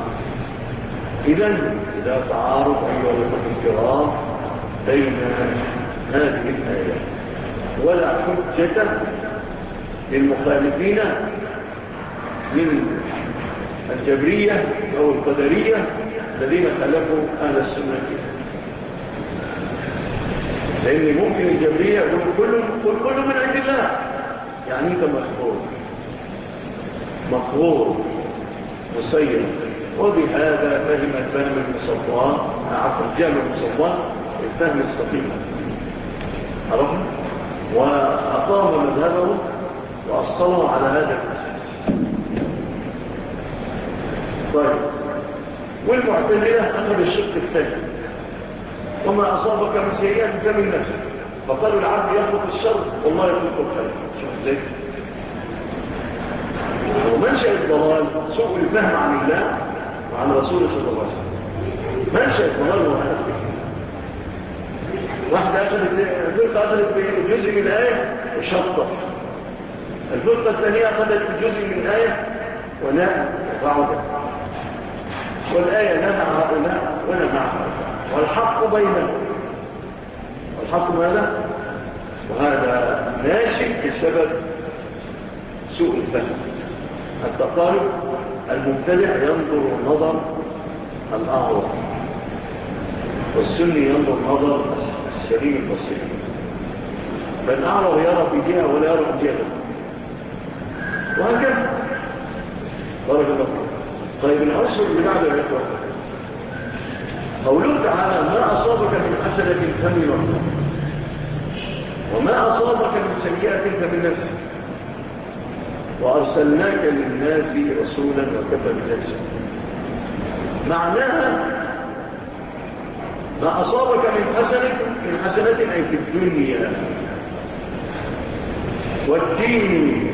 إذا تعارض أيها الأخوة الكرام بين هذه الآيات ولا حجة للمخالفين من الجبرية أو القدرية الذين خلفوا أهل السنة، لأن ممكن الجبرية يقول كل من عند الله، يعني أنت مقهور مسير. وبهذا فهم الفهم المصفوان عفوا الجامع المصفوان الفهم السقيم، عرفنا وأقام مذهبه وأصله على هذا الأساس. طيب، والمعتزلة أخذ الشق الثاني وما أصابك من سيئات فمن نفسك، فقالوا العبد يخلق الشر والله يخلق الخير. شوف ازاي ومنشأ الضلال سوء الفهم عن الله وعن رسوله صلى الله عليه وسلم. منشأ الضلال هو هذا. واحدة أخذت جزء من الآية وشطت، الفرقة الثانية أخذت جزء من الآية وناء وبعدت، والآية لا مع هؤلاء ولا مع هؤلاء، والحق بينهم. والحق ماذا؟ وهذا ناشئ بسبب سوء الفهم. التقارب المبتدع ينظر نظر الأعور، والسني ينظر نظر السليم البصير. فالأعور يرى في جهة ولا يرى في جهة، وهكذا. بارك الله. طيب العنصر اللي بعده يا إخوة، قوله تعالى ما أصابك من حسنة فمن الله، وما أصابك من سيئة فمن نفسك، وأرسلناك للناس رسولا وكفى بالناس. معناها ما أصابك من حسنة أي في الدنيا والدين.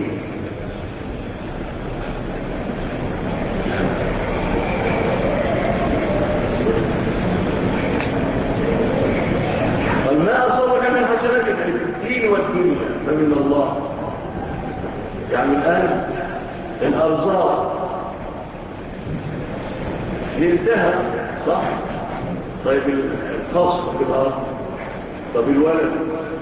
وما أصابك من حسنة أي في الدين والدنيا فمن الله. يعني الآن الأرزاق انتهى، صح؟ طيب القصر في الأرض، طيب الولد،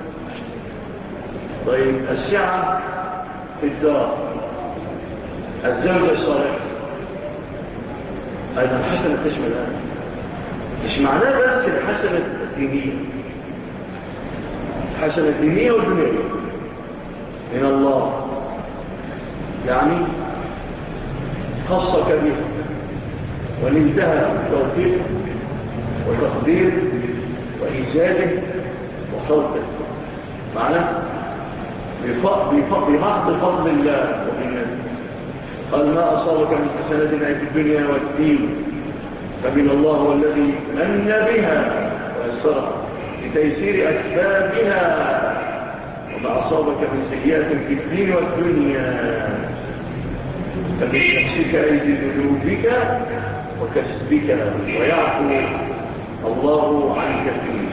طيب السعة في الدار، الزوجة الصالحة، أيضا حسنة تشمل الآن. مش معناه بس الحسنة الدينية، حسنة الدينية والدنيا من الله، يعني خصك به وننتهى توفيق وتقدير وإيجاده وخلقه معنا بمحض فضل الله وإيمانه. قال ما أصابك من حسنة في الدنيا والدين فمن الله والذي من بها ويسرها لتيسير أسبابها، وما أصابك من سيئات في الدين والدنيا فمن نفسك أيدي ذنوبك وكسبك ويعفو الله عن كثير.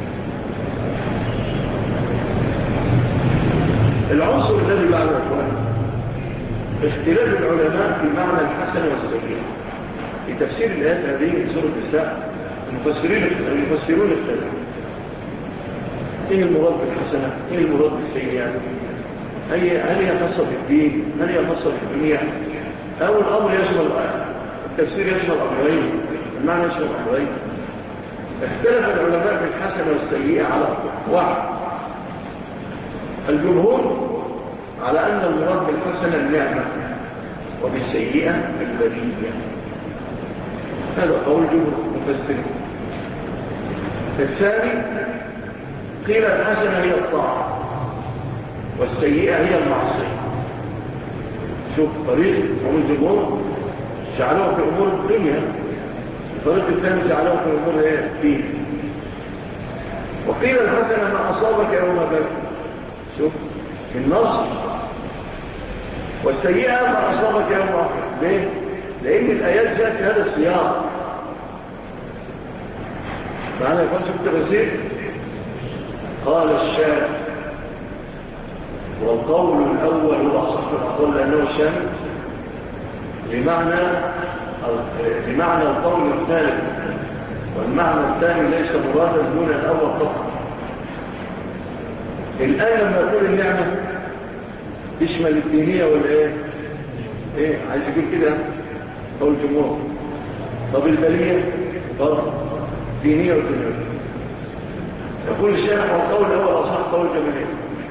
العنصر الذي بعد أخوان اختلاف العلماء في معنى الحسن والسيئة في تفسير الآيات هذه في سورة النساء. المفسرون اختلفوا ايه المراد بالحسنة، ايه المراد بالسيئة، هل هي خاصة بالدين، هل هي خاصة بالدنيا، أو الأمر يشمل التفسير يشمل أمرين، المعنى يشمل أمرين. اختلف العلماء في الحسنة والسيئة على واحد. الجمهور على أن المراد بالحسنة النعمة وبالسيئة البلية، هذا قول جمهور المفسرين. الثاني قيل الحسنة هي الطاعة والسيئة هي المعصية. شوف طريق الجمهور جعلوه في أمور الدنيا، الطريق الثاني جعلوه في أمور الدين. وقيل الحسنة ما أصابك يوم بدر، شوف في النصر، والسيئة ما أصابك يوم أحد. ليه؟ لأن الآيات جاءت في هذا السياق. معنى يكون شفت الرسيل قال الشارع، والقول الأول هو أصح الأقوال لأنه شامل بمعنى القول الثالث، والمعنى الثاني ليس مرادا دون الأول فقط. الآن لما يقول النعمة تشمل الدينية والإيه؟ إيه عايز يقول كده قول جمهور. طب البلية برضه دينية ودنيوية. يقول الشارع والقول الأول أصح قول جمهورية.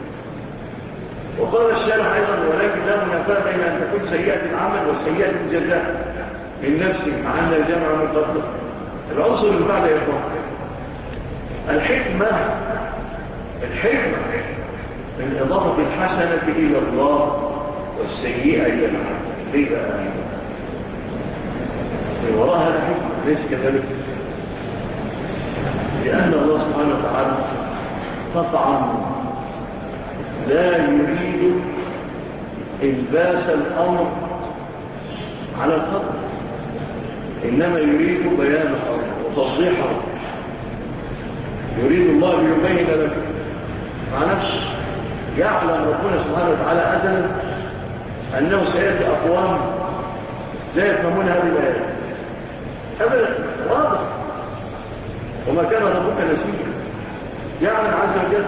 وقال الشارع أيضا ولكن لا منافاة بين أن تكون سيئة العمل وسيئة الجزاء من نفسه مع أن الجمع مقدر. العنصر اللي بعد يا إخوان الحكمة من إضافة الحسنة إلى الله والسيئة إلى العمل. ليه بقى؟ من وراء هذا حكمة ليس كذلك، لأن الله سبحانه وتعالى قطعا لا يريد إلباس الأمر على الخطأ، إنما يريد بيان الأمر وتوضيحه. يريد الله ليبين لك مع نفسه. يعلم ربنا سبحانه وتعالى أزلا أنه سيأتي أقوام لا يفهمون هذه الآيات أبدا، واضح. وما كان ربك نسيا، يعلم عز وجل.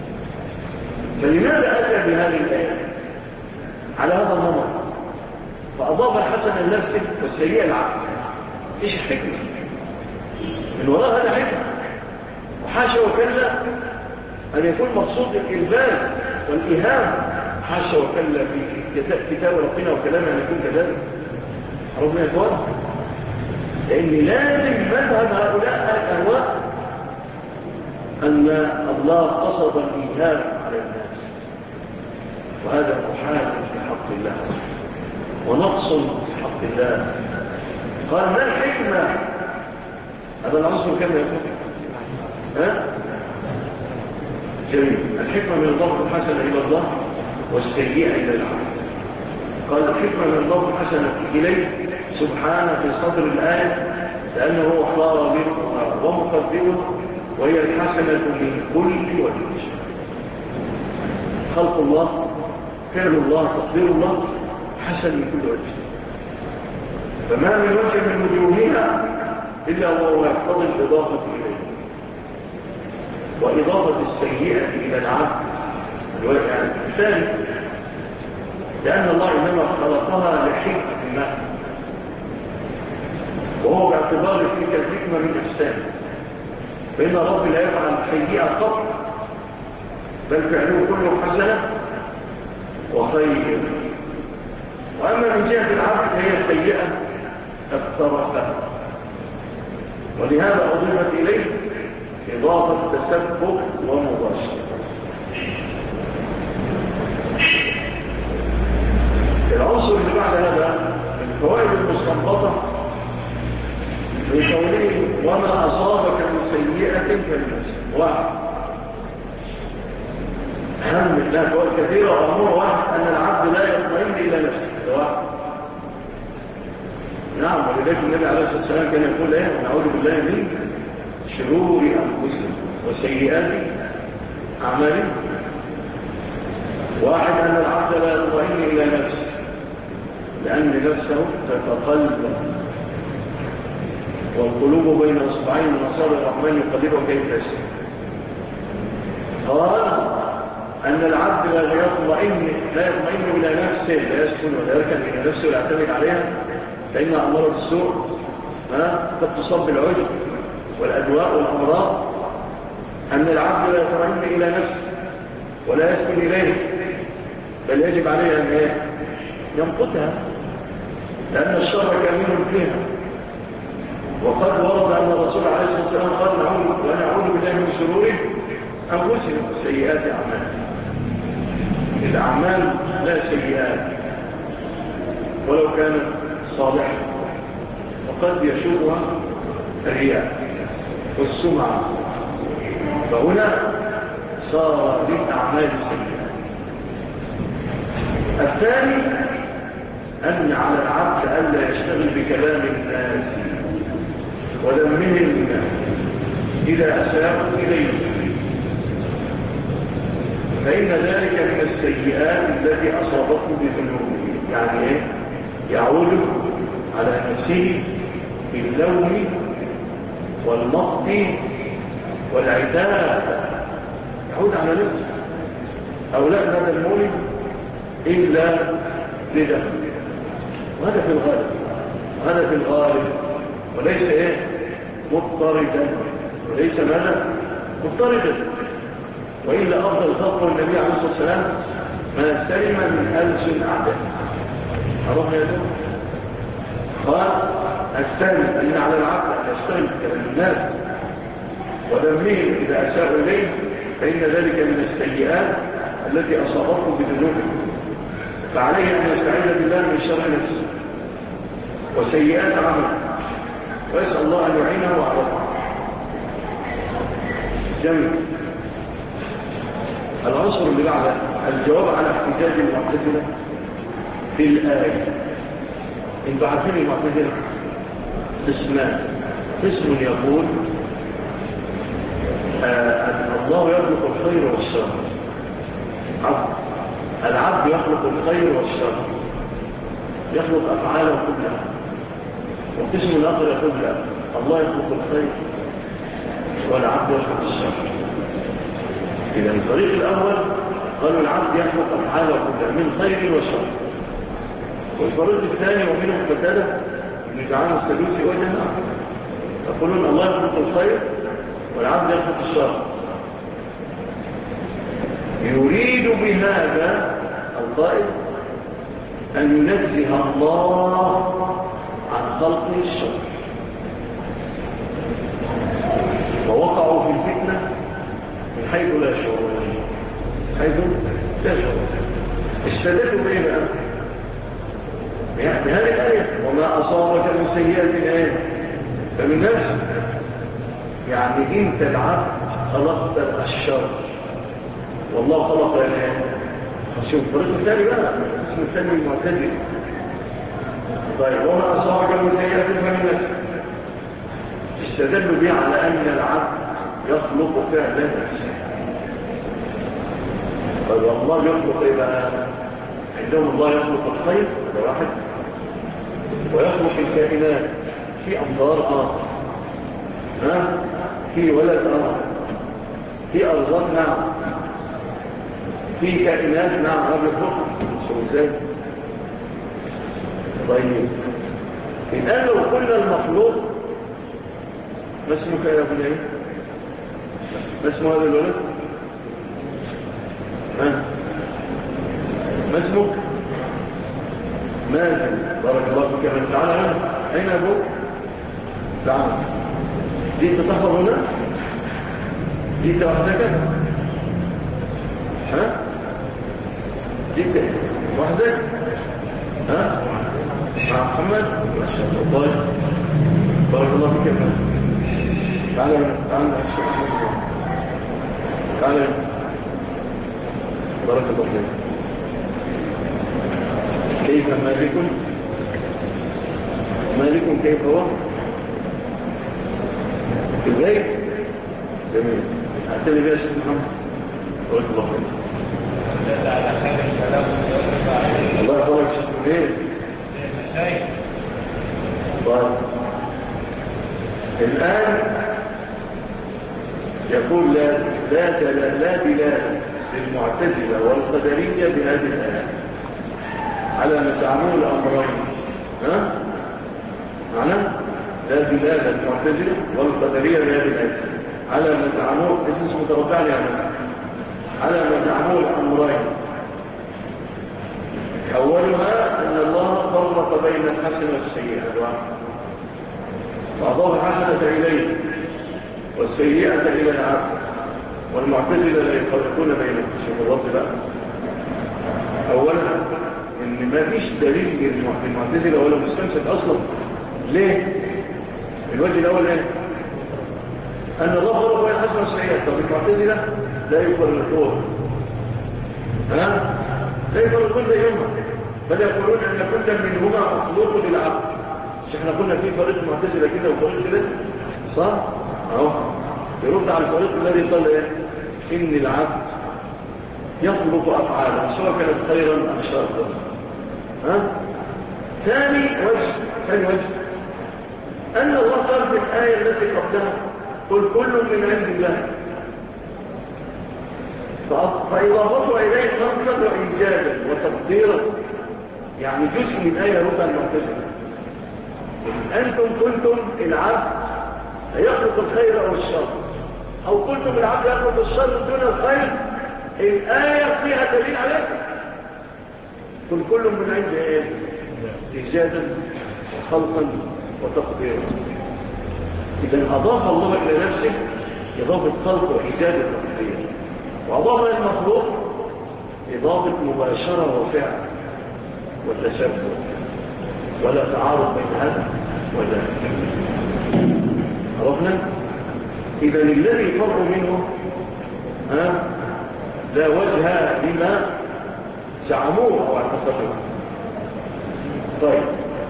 فلماذا أتى بهذه الآيات على هذا النمط فأضاف الحسنة لنفسه والسيئة لعبد. إيش الحكمة؟ من وراء هذا حكمة، وحاشا وكلا أن يكون مقصود الإلباس والإيهام. حاشا وكلا في كتاب ربنا وكلامه أن يكون كذلك. ربنا يقول لأن لازم مذهب هؤلاء الأهواء أن الله قصد الإيهام على الناس، وهذا محال في حق الله ونقص في حق الله. قال ما الحكمة؟ هذا العنصر كم يكون؟ جميل. الحكمة من الله الحسنة إلى الله والسيئة إلى العبد. قال الحكمة من الله الحسنة إليه سبحانه في صدر الآية لأنه هو خالق ومقدر، وهي الحسنة من كل وجه. خلق الله، فعل الله، تقدير الله حسن من كل وجه، فما من وجه من وجوهها إلا وهو يقتضي الإضافة إليه، وإضافة السيئة إلى العبد الواقع الثاني، لأن الله إنما خلقها لحكمة، وهو باعتبار تلك الحكمة من إحسانه. فإن رب لا يفعل سيئة قط، بل فعله كله حسنة وخير. وأما من جهة العبد هي سيئة اقترفت، ولهذا أضيفت إليه إضافة تسبب ومباشرة. العنصر اللي بعد هذا الفوائد المستنبطة في قوله وما أصابك من سيئة فلنفسك. واحد، أهم من ذلك فوائد كثيرة، وأمور واحد أن العبد لا يطمئن إلى نفسه. واحد، نعم، ولذلك النبي عليه الصلاة والسلام كان يقول ايه؟ ونعوذ بالله من شرور أنفسنا وسيئات أعمالنا. واحد، أن العبد لا يطمئن إلى نفسه لأن نفسه تتقلب، والقلوب بين أصبعين من أصابع الرحمن يقلبها كيف يشاء. قال أن العبد لا يطمئن إلى نفسه، لا يسكن ولا يركن إلى نفسه ولا يعتمد عليها، فإن أمر السوء قد تصاب بالعجب والأدواء والأمراض. أن العبد لا يطمئن إلى نفسه ولا يسكن إليه، بل يجب عليه أن يمقتها، لأن الشر كامل فيها. وقد ورد أن الرسول عليه الصلاة والسلام قال ونعوذ بالله من شرور أنفسنا وسيئات أعمالنا. الأعمال لا سيئات ولو كانت صالحة، وقد يشوبها الرياء والسمعة، فهنا صار للأعمال سيئة. الثاني أن على العبد ألا يشتغل بكلام الناس وذمهم إذا أساءوا إليه، فإن ذلك من السيئات التي أصابته بذنوبه. يعني إيه؟ يعود على نفسه باللوم والمقت والعتاب، يعود على نفسه. أو لا هذا المولد إلا لده، وهذا في الغالب، وهذا في الغالب، وليس إيه؟ مضطردا، وليس ماذا؟ مضطردا. وإلا أفضل خطوة النبي عليه الصلاة والسلام ما سلم من ألسن أعداء. عرفنا يا دكتور؟ قال الثاني أن على العبد أن يشتغل بكلام الناس وذمهم إذا أساءوا إليه، فإن ذلك من السيئات التي أصابته بذنوبه، فعليه أن يستعيذ بالله من شر نفسه وسيئات عمله، ويسأل الله أن يعينه على الطاعة. جميل. العنصر اللي بعده الجواب على احتجاج المعتزلة في الآية. انتوا عارفين المعتزلة قسمان. قسم يقول الله يخلق الخير والشر، العبد يخلق الخير والشر، يخلق أفعاله كلها. والقسم الآخر يقول لا، الله يخلق الخير والعبد يخلق الشر. إذا الفريق الأول قالوا العبد يخلق أفعاله كلها من خير وشر، والفريق الثاني ومنهم قتادة ابن جعان السدوسي وجماعة يقولون الله يخلق الخير والعبد يخلق الشر. يريد بهذا القائل أن ينزه الله عن خلقه الشر، فوقعوا في الفتنة من حيث لا يشعرون، حيث لا يشعرون. استدلوا بإيه بقى؟ يعني هذه الآية وما أصابك من سيئة آية فمن نفسك، يعني انت العبد خلقت الشر والله خلق الآية. شوف الطريق الثاني بقى اسم الثاني المعتزل. طيب وما أصابك من سيئة فمن نفسك، استدلوا به على أن العبد يخلق فعلا نفسه. طيب الله يخلق إيه بقى؟ عندهم الله يخلق الخير هذا واحد، ويخلق الكائنات في أمطار في ولد في أرزاق نعم، في كائنات نعم هذا يخلق شو ازاي؟ طيب الآن لو قلنا المخلوق ما اسمك يا ابن ايه؟ ما اسمه هذا الولد؟ ما اسمك؟ مازن بارك الله فيك. من تعالى هنا أين أبوك؟ تعالى جيت تحفظ هنا؟ جيت وحدك؟ جيت وحدك؟ مع محمد؟ ما شاء الله. طيب بارك الله فيك. تعالى هنا تعالى بارك الله فيك. كيف مالك كيف هو في البيت؟ جميل. اعتني بها شيخ محمد بارك الله فيك. الله يحفظك شيخ محمد. طيب الآن يقول لا دلالة للمعتزلة والقدرية بهذه الآية على ما تعمل الأمرين. معنى لا دلالة المعتزلة والقدرية بهذه الآية على ما تعمل اسم متربعني على ما تعمل الأمرين. أولها أن الله فرق بين الحسن والسيئة وأضاف الحسنة إليه والسيئة إلى العبد، والمعتزلة لا يفرقون بينهم. شوف الوضع بقى. أولا إن ما فيش دليل للمعتزلة ولا مستمسك أصلا. ليه؟ الوجه الأول إيه؟ أن الله فرق بين الحسنة والسيئة. طب المعتزلة لا يفرقون لا يفرقون بينهما، بل يقولون أن كل منهما مخلوق للعبد. مش احنا قلنا في فريق معتزلة كده وفريق كده صح؟ اهو يرد على الفريق الذي قال ايه؟ ان العبد يخلق افعاله سواء كانت خيرا ام شرا. ثاني وجه ان الله قال في الايه التي قبلها قل كل من عند الله، فاضافته اليه خلقا وايجادا وتقديرا، يعني جزء من ايه رد على المعتزله. أنتم كنتم العبد يخلق الخير أو الشر، أو كنتم العبد يخلق الشر دون الخير. الآية فيها دليل عليكم. كل من عند إيه؟ إيجادا وخلقا وتقديرا. إذا أضاف الله إلى نفسه إضافة خلق وإيجاد وتقدير، وأضاف إلى المخلوق إضافة مباشرة وفعل وتشبه، ولا تعارض بين هذا ولا. عرفنا؟ إذا الذي يفرق منه لا وجه لما زعموه أو اعتقدوه. طيب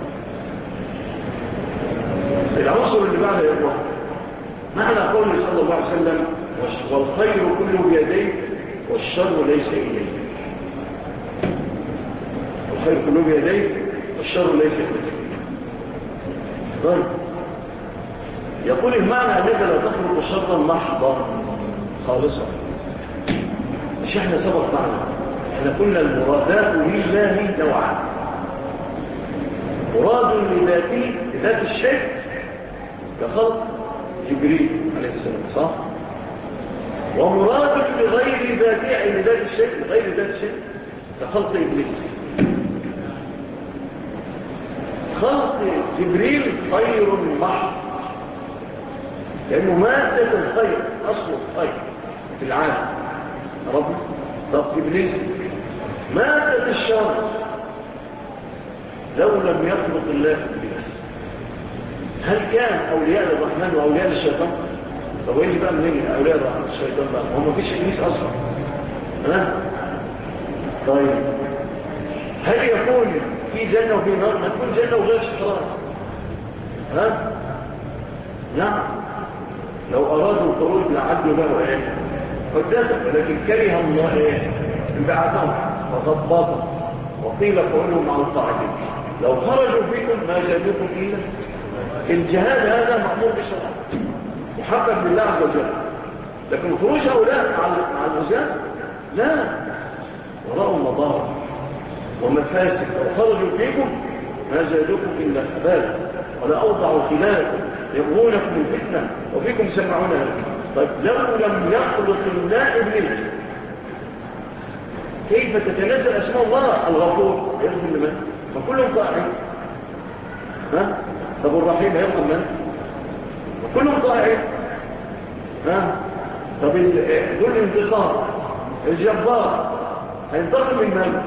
العنصر اللي بعده يا إخوان معنى قوله صلى الله عليه وسلم والخير كله بيديك والشر ليس إليك. الخير كله بيديك والشر ليس إليك. طيب يقول المعنى أنك لا تخلق شرا محضا خالصا. مش احنا سبق معنا، احنا قلنا المرادات لله نوعان. مراد لذاته لذات الشيء كخلق جبريل عليه السلام صح؟ ومراد لغير ذاته أي لذات الشيء غير ذات الشيء كخلق إبليس. خلق جبريل خير محض لأنه مادة الخير أصل الخير في العالم ربنا. طب إبليس مادة الشر لو لم يخلق الله إبليس هل كان أولياء الرحمن وأولياء الشيطان؟ طب ويجي بقى منين أولياء الرحمن والشيطان بقى؟ هم مفيش إبليس أصلا. ها؟ طيب هل يكون في جنة وفي نار؟ ما تكون جنة وغير شيطان. ها؟ نعم لو أرادوا الخروج لعدوا له إيه؟ قدامه ولكن كره الله إيه؟ انبعاثهم وضبطهم وقيل قولوا مع القاعدين لو خرجوا فيكم ما زادوكم إلا الجهاد هذا مأمور بالشرع محقق بالله عز وجل. لكن خروج هؤلاء مع الغزاة لا وراءوا مضار ومفاسد لو خرجوا فيكم ما زادوكم إلا خبالا ولا أوضعوا خلالكم يبغونكم الفتنة وفيكم سمعونها. طيب لو لم يخلق الله إبليس كيف تتنزل أسماء الله الغفور يرحم لمن؟ فكلهم طائعين. ها؟ طب الرحيم يرحم من؟ وكلهم طائعين. ها؟ طب ذو الانتقام الجبار هينتقم من من؟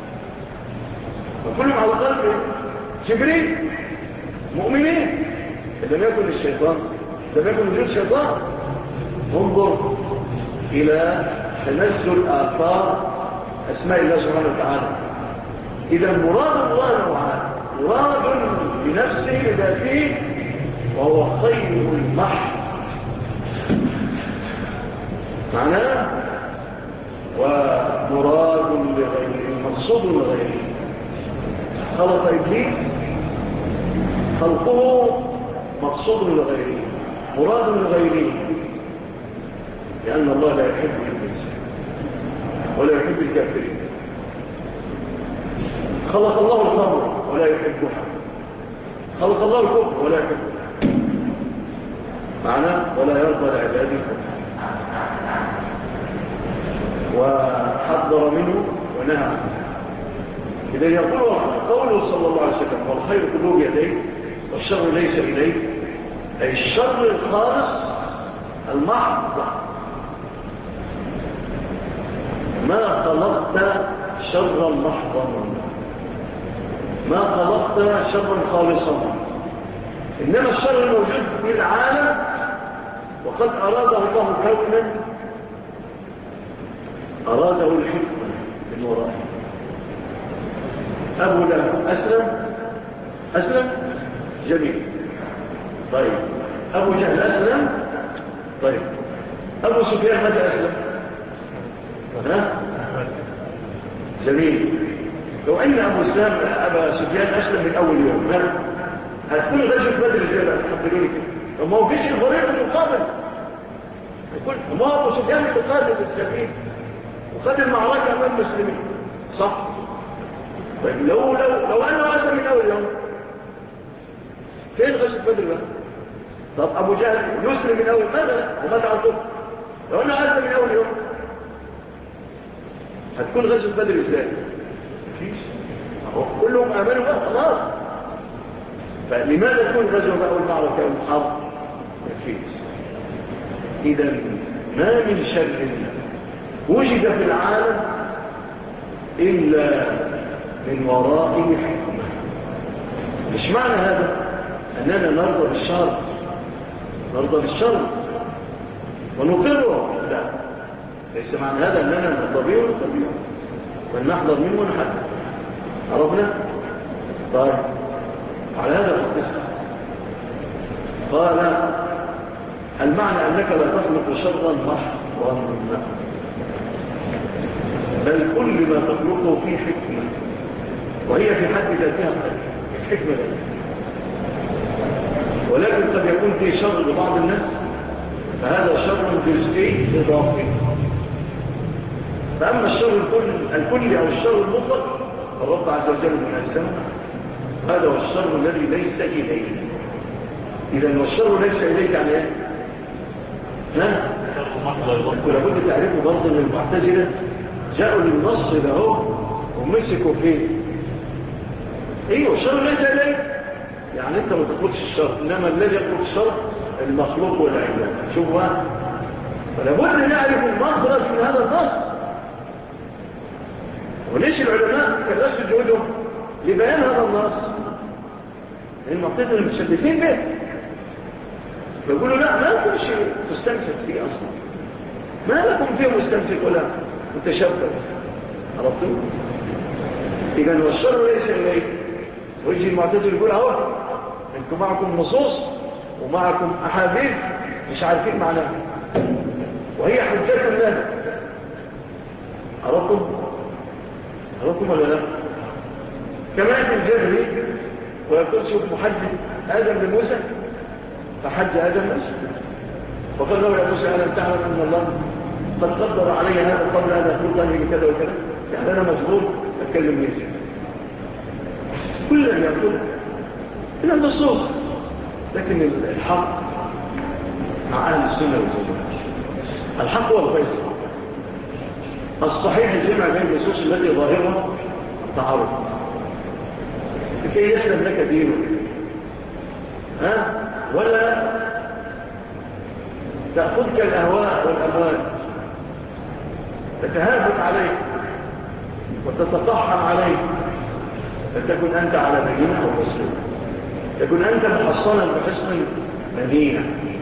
وكلهم على قلبه جبريل مؤمنين. لم يكن الشيطان لم يكن وجود الشيطان. انظر إلى تنزل آثار أسماء الله سبحانه وتعالى. إذا مراد الله نوعان مراد بنفسه لذاته وهو خير المحض معناه ومراد لغيره مقصود لغيره. خلق إبليس خلقه مقصود لغيره مراد لغيره لأن الله لا يحب الإبليس ولا يحب الكافرين. خلق الله الخمر ولا يحبها خلق الله الكفر ولا يحبها معناه ولا يرضى لعباده وحذر منه ونهى عنه. إذا يقول قوله صلى الله عليه وسلم والخير كله بيديه والشر ليس إليه أي الشر الخالص المحض. ما خلقت شرا محضا ما خلقت شرا خالصا إنما الشر الموجود في العالم وقد أراده الله كونا أراده الحكمة من ورائه. أبو لهب أسلم جميل. طيب أبو جهل أسلم. طيب أبو سفيان متى أسلم؟ ها؟ جميل. لو أن أبا سفيان أسلم من أول يوم هتكون غزوة بدر الزيادة تحضروني كده وما هو فيش الفريق المقابل ما هو أبو سفيان متقابل بالسبيل وخد المعركة أمام المسلمين صح؟ طيب لو أنه أسلم من أول يوم فين غزوة بدر بقى؟ طب أبو جهل يسلم من أول ماذا؟ وماذا عن طب؟ لو أنه أسلم من أول يوم هتكون غزوة بدر ازاي؟ مفيش كلهم آمنوا بقى خلاص. فلماذا تكون غزوة بقى والمعركة والحرب؟ مفيش. إذا ما من شر وجد في العالم إلا من ورائه حكمة. مش معنى هذا أننا نرضى بالشر ونقره لا ليس معنى هذا أننا نرضى به ونقر به بل نحضر منه ونحدث. عرفنا؟ طيب على هذا القصة قال المعنى أنك لا تخلق شرا محضا بل كل ما تخلقه فيه حكمة وهي في حد ذاتها الحكمة لك. ولكن قد يكون فيه شر لبعض الناس فهذا شر جزئي إضافي. فأما الشر الكلي أو الشر المطلق فالرب عز وجل منزه هذا هو الشر الذي ليس إليك. إذا والشر ليس إليك يعني إيه؟ ها؟ ولابد تعرفوا برضه ان المعتزلة جاءوا للنص ده هو ومسكوا فيه. ايوه الشر ليس إليك، يعني انت ما تخلقش الشر، انما الذي يخلق الشر المخلوق والعباد. شوف بقى، فلابد نعرف المخرج من هذا النص. وليش العلماء كلاسوا جهودهم لبيان هذا النص؟ المعتزلة متشددين به، يقولوا لا ما كل شيء مستمسك فيه أصلا، ما لكم فيه مستمسك ولا متشبه. عرفتوا؟ إذن والشر ليس إليك. ويجي المعتزل يقول أهو أنتم معكم نصوص ومعكم أحاديث مش عارفين معناها وهي حجة لنا. عرفتم ولا لا؟ كمان في الجبري ويقول شوف محجة آدم لموسى، فحج آدم نفسه وقال له يا موسى ألم تعلم أن الله قد قدر علي هذا قبل أن أقول الله كذا وكذا، يعني أنا مجبور أتكلم نفسي. كلنا يقول إلا النصوص، لكن الحق مع أهل السنة والجماعة. الحق هو الفيصل الصحيح، الجمع بين النصوص التي ظاهرها التعارض لكي يسلم لك دينك، ولا تأخذك الأهواء والأموال تتهافت عليك وتتطحن عليك، فتكون أنت على مدينة ومسلم، تكون أنت محصنا بحسن مدينة،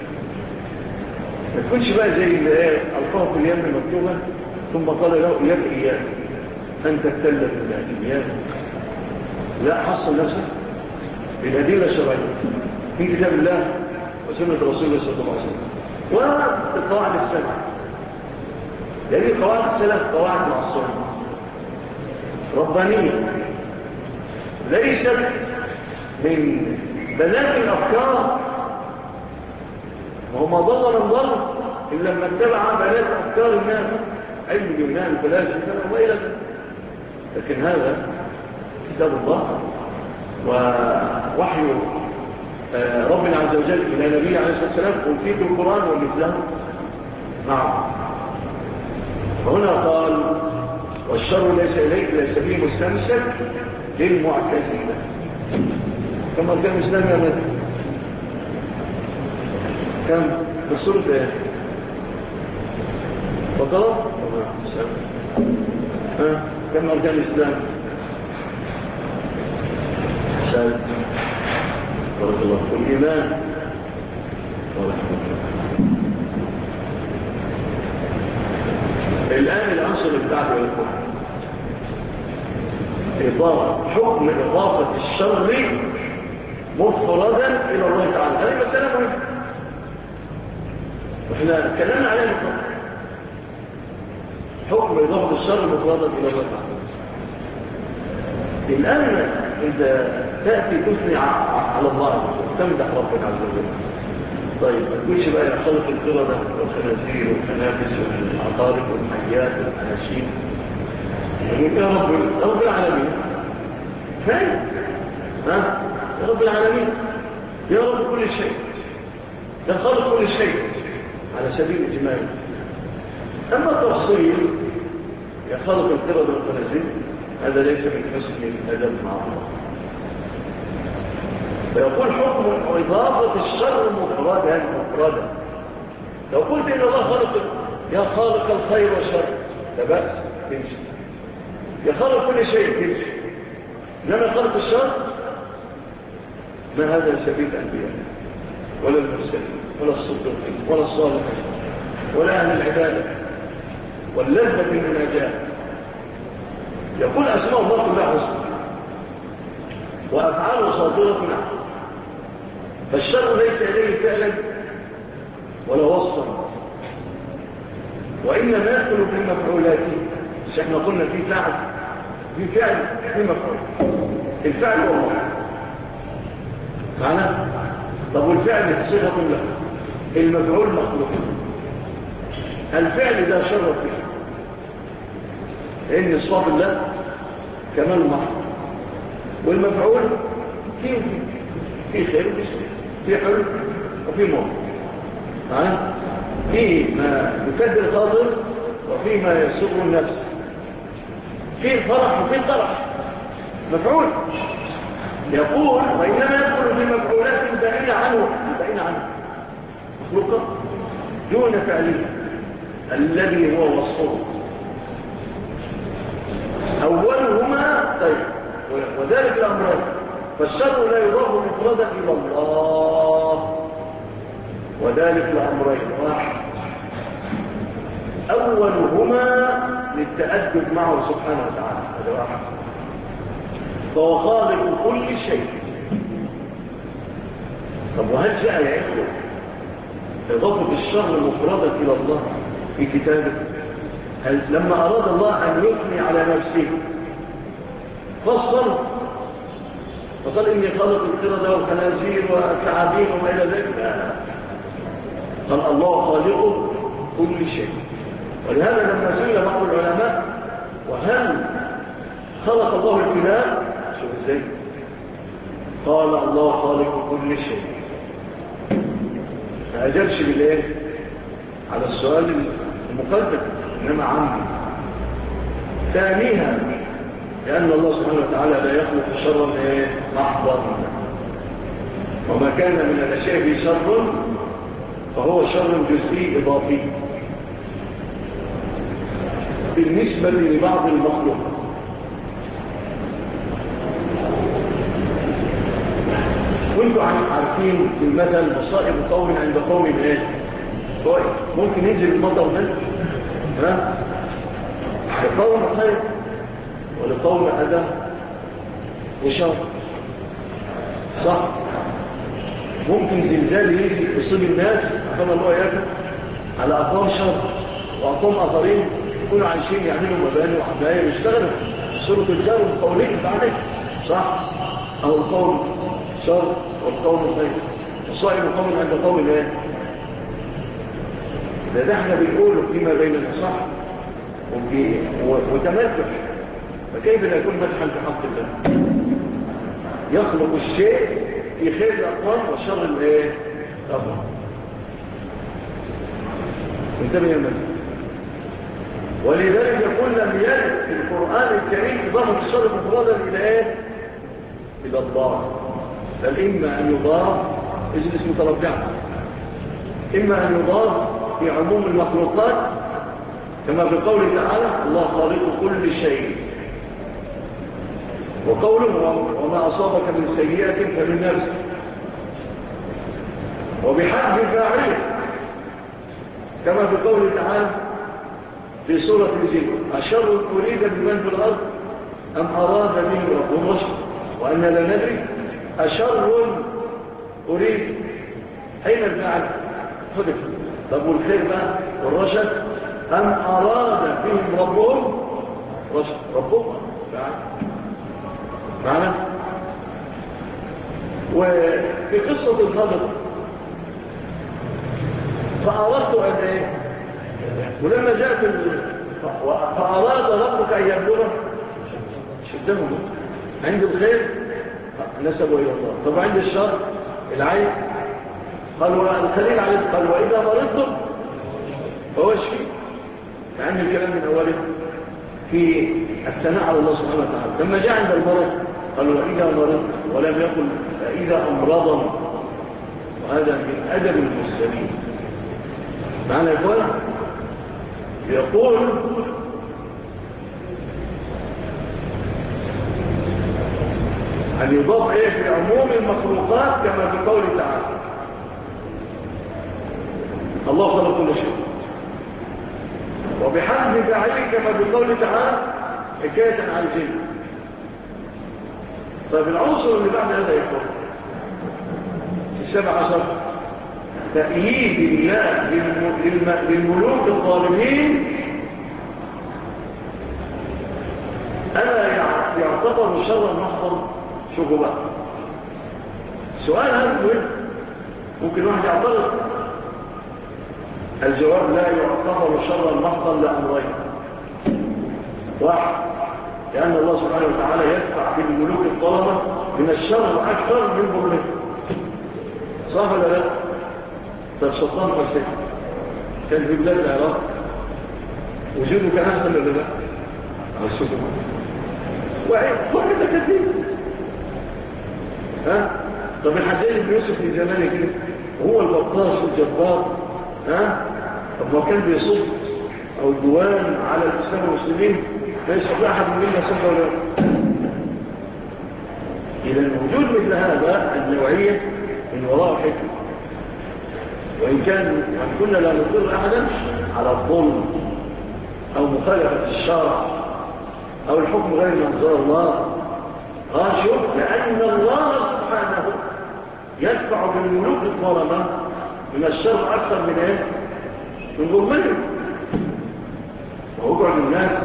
ما تكونش بقى زي اللي ألقاه في اليم مكتوبة ثم قال له إياك أن تبتل بالإياك. لا، حصل نفسك بالأدلة الشرعية في كتاب الله وسنة رسول الله صلى الله عليه وسلم وقواعد السلف، لأن قواعد السلف قواعد معصومة ربانية ليست من بنات الأفكار، وهو ما ضل من ضل إلا لما اتبع بنات أفكار الناس، علم اليونان الفلاسفة وإلى ذلك. لكن هذا كتاب الله ووحي ربنا عز وجل إلى نبي عليه الصلاة والسلام، أوتيت القرآن ومثله معه. وهنا قال والشر ليس إليك ليس به مستمسك للمعتزلة. كما كان مسلم يا مدى كم بصورة ايه فضل كم أركان الإسلام سأل بارك الله فيكم. الإيمان بارك الله. الآن العنصر بتاعته يقول إضافة حكم إضافة الشر مفردا إلى الله تعالى. هذه مسألة مهمة وإحنا اتكلمنا عليها مفردا. حكم إضافة الشر مفردا إلى الله تعالى. الآن إذا تأتي تثني على الله عز وجل تمدح ربك عز وجل، طيب ما تقولش بقى يا خلق القردة والخنازير والخنافس والعقارب والحيات والأناشيد، يقول يا رب العالمين فاهم؟ يا رب العالمين، يا رب كل شيء، يا خالق كل شيء على سبيل الإجمال. أما التفصيل يا خالق القردة والخنازير هذا ليس من حسن الأدب مع الله. فيقول حكم إضافة الشر مفردا. لو قلت إن الله خالق يا خالق الخير والشر لا بأس تمشي، يا خالق كل شيء تمشي، إنما خالق الشر ما هذا سبيل الأنبياء ولا المرسلين ولا الصديقين ولا الصالحين ولا أهل العبادة واللذة بالمناجاة. يقول أسماء الله كلها حسنى وأفعاله صادرة عنه، فالشر ليس إليه فعلا ولا وصفا، وإنما يدخل في مفعولاته. مش احنا قلنا في فعل في مفعول، الفعل هو الله معنى. طب والفعل صيغة له، المفعول مخلوق، الفعل ده شر فيه لأن صفات الله كمال محض، والمفعول في خير وفي شر، في حلو وفي مر، في ما يكدر الخاطر وفي ما يسر النفس، في الفرح وفي الطرح مفعول. يقول وإنما يدخل في مفعولات بعيدة عنه مخلوقة دون فعله الذي هو وصفه. أولهما طيب وذلك الأمرين، فالشر لا يضاف مفردا إلى الله، وذلك الأمرين واحد، أولهما للتأدب معه سبحانه وتعالى، هذا واحد، فهو خالق كل شيء. طب وهل جاء يا إخوة إضافة الشر مفردا إلى الله في كتابه؟ هل لما أراد الله أن يثني على نفسه فصل فقال إني خالق القردة والخنازير والثعابين وما إلى ذلك؟ قال الله خالق كل شيء. ولهذا لما سئل بعض العلماء وهل خلق الله الكلاب؟ شوف ازاي قال الله خالق كل شيء، ما أجابش بالإيه على السؤال المقدم، إنما عمي. ثانيها لأن الله سبحانه وتعالى لا يخلق شرا محضا، وما كان من الأشياء في شر فهو شر جزئي إضافي بالنسبة لبعض المخلوق. وانتوا عارفين في المثل مصائب قوم عند قوم ممكن ينزل المطر ده لقوم خير ولقوم أذى وشر، صح؟ ممكن زلزال يجي يصيب الناس عشان الله ياكل على أقوام شر، وأقوام آخرين يكونوا عايشين يعملوا مباني وحباية ويشتغلوا سورة الجار والقولين بتاعتك، صح؟ أو القول شر والقول خير، وصائب قوم عند قوم ده احنا بنقوله فيما بيننا، صح؟ وتمسك، فكيف لا يكون مدحا في حق الله؟ يخلق الشيء في خير الأقوام وشر الأقوام. انتبه يا مثل. ولذلك يقول لم يرد في القرآن الكريم إضافة الشر مفردا إلى الله، بل إما أن يضاف اجلس متربعا، إما أن يضاف في عموم المخلوقات كما في قوله تعالى الله خالق كل شيء، وقوله وما أصابك من سيئة فمن نفسك، وبحد فاعله كما في قوله تعالى في سورة الجن أشر أريد بمن في الأرض أم أراد به ربهم رشد وأن لا ندري أشر أريد أين الفعل حدث. طب والخير بقى والرشد أم أراد بهم ربهم رشد، ربهم فعل معنا. وفي قصة الخضر فأردت أن ولما جاءت فأراد ربك أن يبلغ شدهم عند الخير نسبوا إلى الله، طب عند الشر العين قال والخليل عليه قال وإذا مرضتم فهو اشفي، يعني الكلام من أوله في الثناء على الله سبحانه وتعالى. لما جاء عند المرض قال وإذا مرضت ولم يقل فإذا أمرضا، وهذا من أدب المرسلين معنى يقول يقول أن يضاف في عموم المخلوقات كما في قوله تعالى الله خلق كل شيء، وبحمد فاعله كما في قوله تعالى حكاية عن الجن. طيب العنصر اللي بعد هذا يقول 17 تأييد الله للملوك الظالمين ألا يعتبر شرا محضا؟ شوفوا بقى سؤال هذا ممكن واحد يعترض، الجواب لا يعتبر شرا محضا لأمرين. واحد لأن الله سبحانه وتعالى يدفع بالملوك الظلمة من الشر أكثر من ضره. صح ولا لا؟ طب صدام حسين كان في بلاد العراق وجوده كان أحسن ولا لا؟ على السكون وعيد كل ده كثير. ها؟ طب الحجاج بن يوسف في زمانه كده هو البطاش والجبار، ها؟ طب ما كان بيصب أو الدوان على الإسلام والمسلمين لا يستطيع أحد منا صد ولا إذا وجود مثل هذا النوعية من وراء حكمة، وإن كنا لا نضر أحدا على الظلم أو مخالفة الشرع أو الحكم غير ما أنزل الله. شوف، لأن الله سبحانه يدفع بالملوك الظلمة من الشر أكثر من إيه؟ من ظلمهم. وأقعد الناس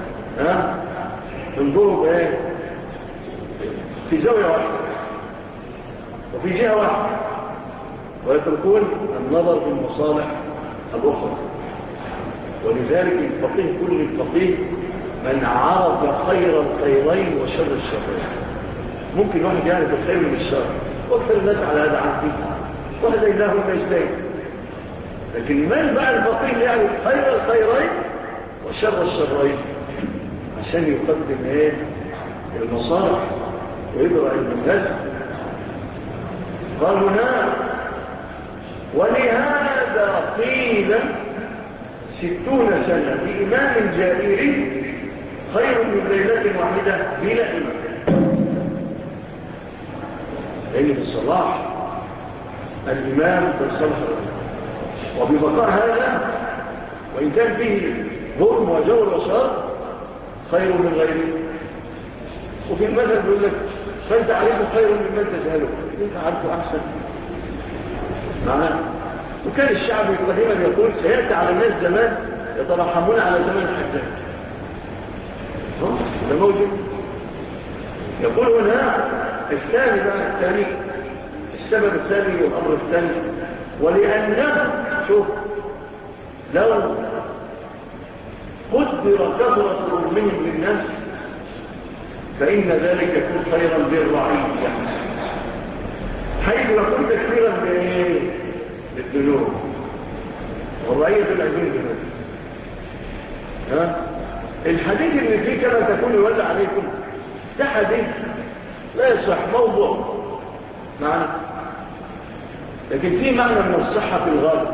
ينظروا بإيه؟ في زاوية واحدة وفي جهة واحدة، ويتركون النظر في المصالح الأخرى. ولذلك الفقيه كل الفقيه من عرف خير الخيرين وشر الشرين. ممكن واحد يعرف الخير من الشر، واكثر الناس على هذا عارفين، وهديناهم النجدين. لكن من بقى الفقيه اللي يعرف خير الخيرين وشر الشرين عشان يقدم ايه المصالح ويدرع الناس. قالوا نعم، ولهذا قيل 60 سنة بإمام جائر خير من ليلة واحدة بلا إمام. لأن بالصلاح الإمام بالصلاح، وببقاء هذا وإن كان فيه ظلم وجور وشر خير من غيره. وفي المثل بيقول لك فأنت عليكم خير ممن تجهله، انت عارفه أحسن معناه. وكان الشعب قديما يقول سيأتي على الناس زمان يترحمون على زمان الحجاج. ده موجود. يقول هنا الثاني بقى الثاني السبب الثاني والأمر الثاني، ولأنه شوف لو قدر كثرة ظلمهم للناس فإن ذلك يكون خيرا للرعية، حيث يكون تكفيرا للذنوب، والرعية الأجين ذنوب. الحديث اللي فيه كما تكون يولى عليكم ده حديث لا يصح، موضوع معنى، لكن فيه معنى من الصحة في الغالب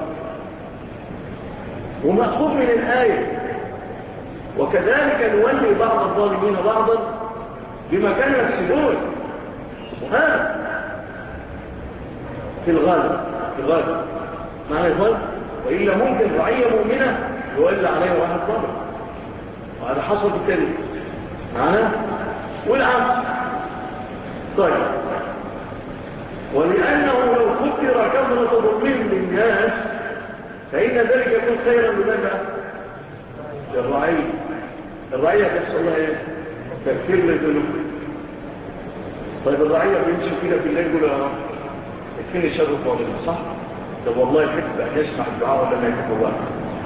ومأخوذ من الآية. وكذلك نولي بعض الظالمين بعضا بما كانوا يكسبون، وهذا في الغالب معنى الغالب. وإلا ممكن رعية مؤمنة يولى عليها واحد ظالم، وهذا حصل بالتالي معناه والعكس. طيب، ولأنه لو قدر كثرة ظلمهم للناس فإن ذلك يكون خيرا لماذا؟ للرعية. الرعية تحصل لها ايه؟ تكفير للذنوب. طيب الرعية بيمشي كده في الليل يقول يكفيني شر الظالم، صح؟ طب والله يحب أن يسمع الدعاء ولا ما يحب الله؟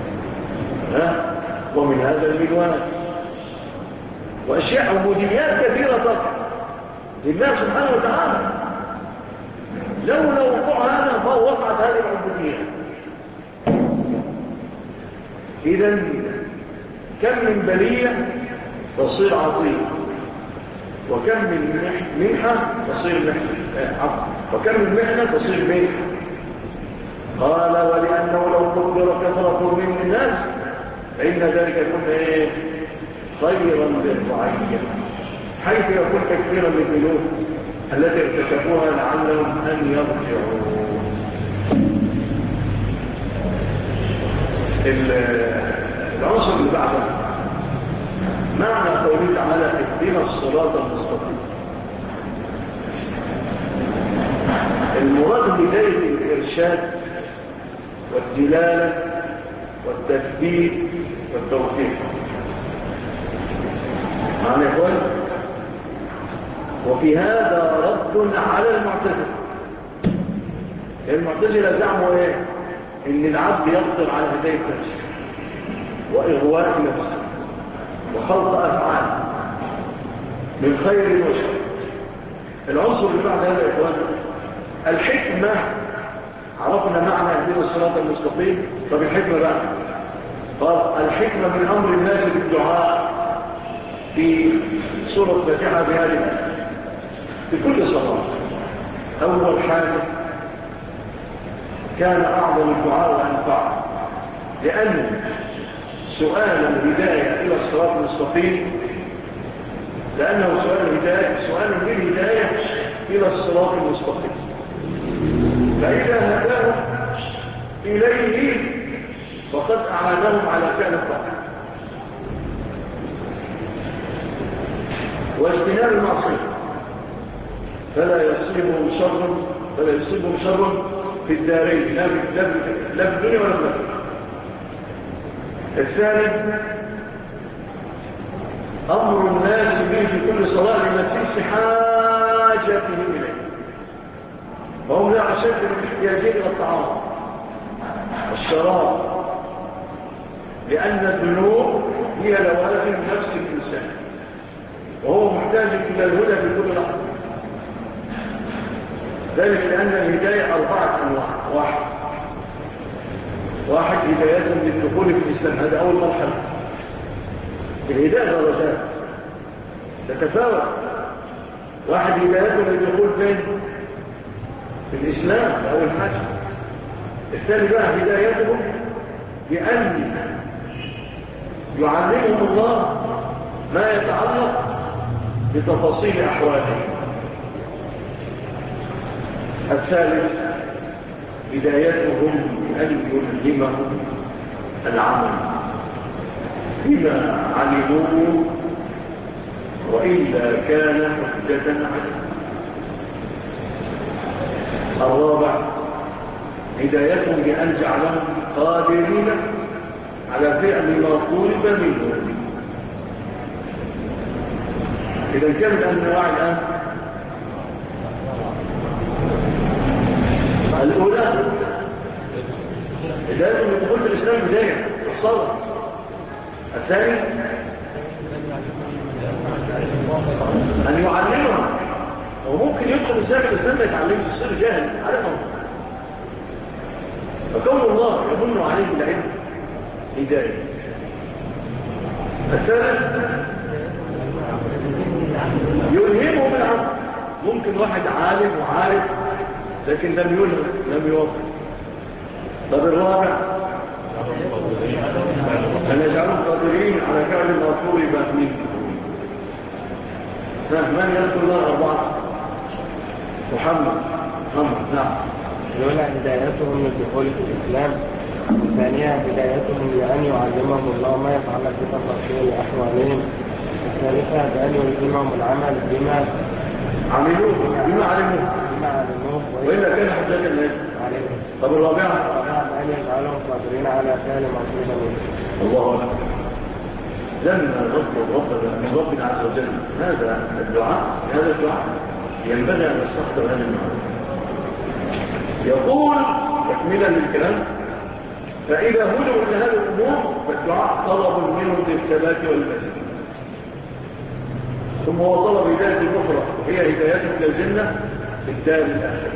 ومن هذا المنوال وأشياء عبوديات كثيرة تقع لله سبحانه وتعالى. لولا وقوع هذا ما وقعت هذه العبوديات. إذن كم من بلية تصير عطية، وكم من منحة تصير محنة، وكم من محنة تصير منحة. قال ولأنه لو قدر كثرة من الناس فإن ذلك يكون خيرا للرعية، حيث يكون تكفيرا للذنوب التي ارتكبوها لعلهم أن يرجعوا. العنصر اللي بعده معنى قوله تعالى اهدنا الصراط المستقيم. المراد بداية الإرشاد والدلالة والتثبيت والتوفيق. معنى يقول وفي هذا رد على المعتزلة. المعتزلة زعموا ايه؟ ان العبد يقدر على هداية نفسه وإغواء نفسه وخلق أفعال من خير وشر، العنصر اللي بعد هذا يا إخوان الحكمة. عرفنا معنى اهدنا الصراط المستقيم. طب الحكمة بقى قال الحكمة من أمر الناس بالدعاء في سورة فاتحة بهذه في كل صلاة. أول حاجة كان أعظم الدعاء وأنفعه، لأن سؤال الهداية إلى الصراط المستقيم لأنه سؤال بالهداية إلى الصراط المستقيم، فإذا هداهم إليه فقد أعانهم على فعل الطاعة واجتناب المعصية، فلا يصيبهم شر في الدارين، لا في الدنيا ولا في الآخرة. الثاني أمر الناس به في كل صلاة لمسيس حاجتهم إليه، فهم لا أشد من احتياجين إلى الطعام والشراب، لأن الذنوب هي لوازم نفس الإنسان وهو محتاج إلى الهدى في كل لحظة. ذلك لأن الهداية 4 أنواع. واحد هداية للدخول في الإسلام، هذا أول مرحلة. الهداية درجات تتفاوت. واحد هداية للدخول في الإسلام أول حاجة. الثاني بقى هدايتهم بأن يعلمهم الله ما يتعلق بتفاصيل أحوالهم. الثالث بدايتهم بأن يلهمهم العمل بما علموه وإلا كان حجة عليه. الرابع هدايتهم بأن جعلهم قادرين على فعل ما طلب منهم. إذا كان الأنواع الآن الأولى هدايتهم لدخول في الإسلام بداية الصلاة. الثاني أن يعلمهم، وممكن يدخل الإسلام ما يتعلمش يصير جاهل عارفهم، فكون الله يمن عليه العلم هداية. الثالث يلهمهم العلم. ممكن واحد عالم وعارف لكن لم يلهم لم يوفق. طب الرابع أن يجعلهم قادرين على فعل ما طلب منهم. من يذكر الله 4؟ محمد. نعم. الأولى هدايتهم للدخول في الإسلام. الثانية هدايتهم لأن يعلمهم الله ما يتعلق بتفاصيل أحوالهم. الثالثة بأن يلزمهم العمل بما علموه وإلا كان حجة الناس عليهم. طب الرابعة بأن يجعلهم قادرين على فعل ما طلب منهم. الله أكبر. لما نطلب ربنا من ربنا عز وجل هذا الدعاء ينبغي أن نستخدم هذا المعنى. يقول تكميلا للكلام فإذا هدوا إلى هذه الأمور فالدعاء طلب منهم للثبات والمسيح، ثم هو طلب هداية الأخرى وهي هدايتهم إلى الجنة في الدار الآخرة.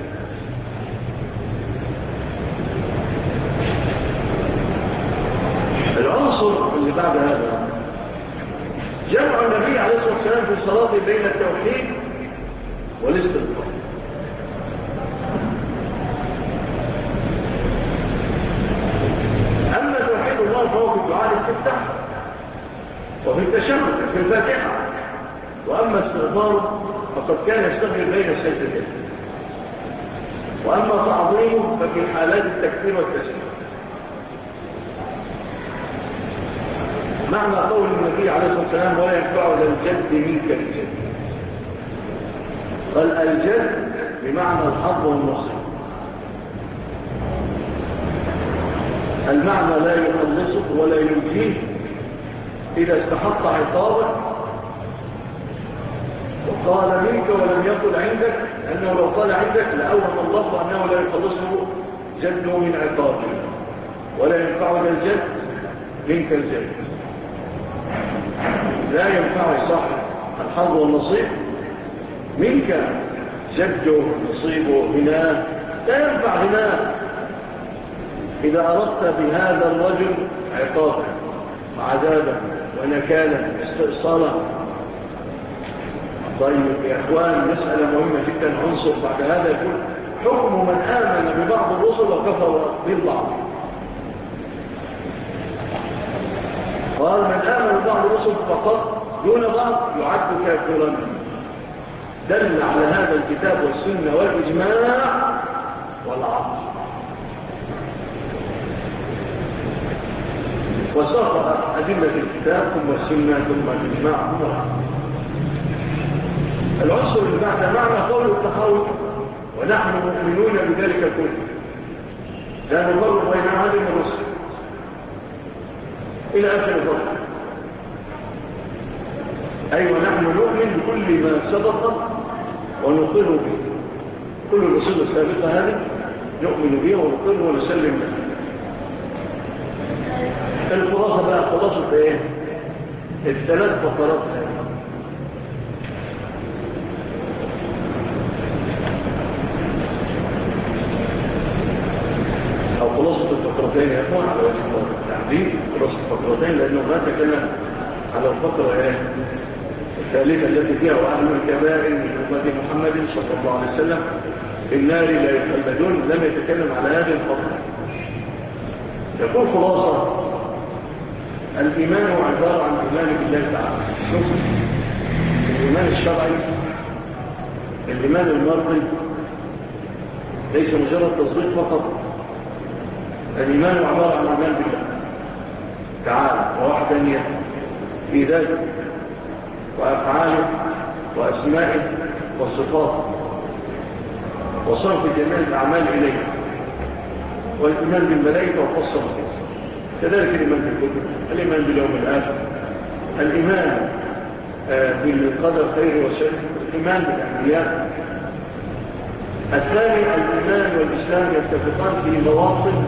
العنصر اللي بعد هذا جمع النبي عليه الصلاة والسلام في الصلاة بين التوحيد والاستغفار. أما توحيد الله فهو في الدعاء الاستفتاح وفي التشهد في الفاتحة، وأما استغفاره فقد كان يستغفر بين السجدتين، وأما تعظيمه ففي حالات التكبير والتسليم. معنى قول النبي عليه الصلاة والسلام ولا ينفع للجد منك الجد، قال الجد بمعنى الحظ والنصر. المعنى لا يخلصه ولا ينجيه إذا استحق عقابه وقال منك ولم يقل عندك، لأنه لو قال عندك لأوهم الله أنه لا يخلصه جده من عقابه. ولا ينفع الجد منك الجد، لا ينفع صاحب الحظ والنصيب منك جده نصيبه غناه، لا ينفع غناه إذا أردت بهذا الرجل عقابا وعذابا ونكالا استئصالا. طيب يا إخوان، مسألة مهمة جدا. عنصر بعد هذا يقول حكم من آمن ببعض الرسل وكفر بالبعض. قال من آمن ببعض الرسل فقط دون بعض يعد كافرا. دل على هذا الكتاب والسنة والإجماع والعقل، وساق أدلة الكتاب ثم السنة ثم الإجماع ثم العقل. العنصر اللي بعد معنى قول التحاول، ونحن مؤمنون بذلك كله، لا نفرق بين أحد من الرسل إلى آخر الفصل. أيوة، نحن نؤمن بكل ما سبق ونقر به. كل الرسل السابقة هذه نؤمن بها ونقر ونسلم لها. الخلاصة بقى خلاصة ايه؟ الثلاث فقرات هذه. أو خلاصة الفقرتين يا أخوان على وجه التعديل. خلاصة الفقرتين لأنه ما تكلم على الفقرة ايه؟ الثالثة التي فيها وأهل الكبائر من أمة محمد صلى الله عليه وسلم في النار لا يخلدون، لم يتكلم على هذه الفقرة. يقول خلاصة: الإيمان عبارة عن إيمان بالله تعالى. شوف، الإيمان الشرعي، الإيمان المرضي ليس مجرد تصديق فقط. الإيمان عبارة عن إيمان بالله تعالى ووحدانيته في ذاته وأفعاله وأسمائه وصفاته وصرف جميع الأعمال إليه، والإيمان بالملائكة وخاصة كذلك الإيمان بالكتب، الإيمان باليوم الآخر، الإيمان بالقدر خير وشر، الإيمان بالأنبياء. الثاني الإيمان والإسلام يتفقان في مواطن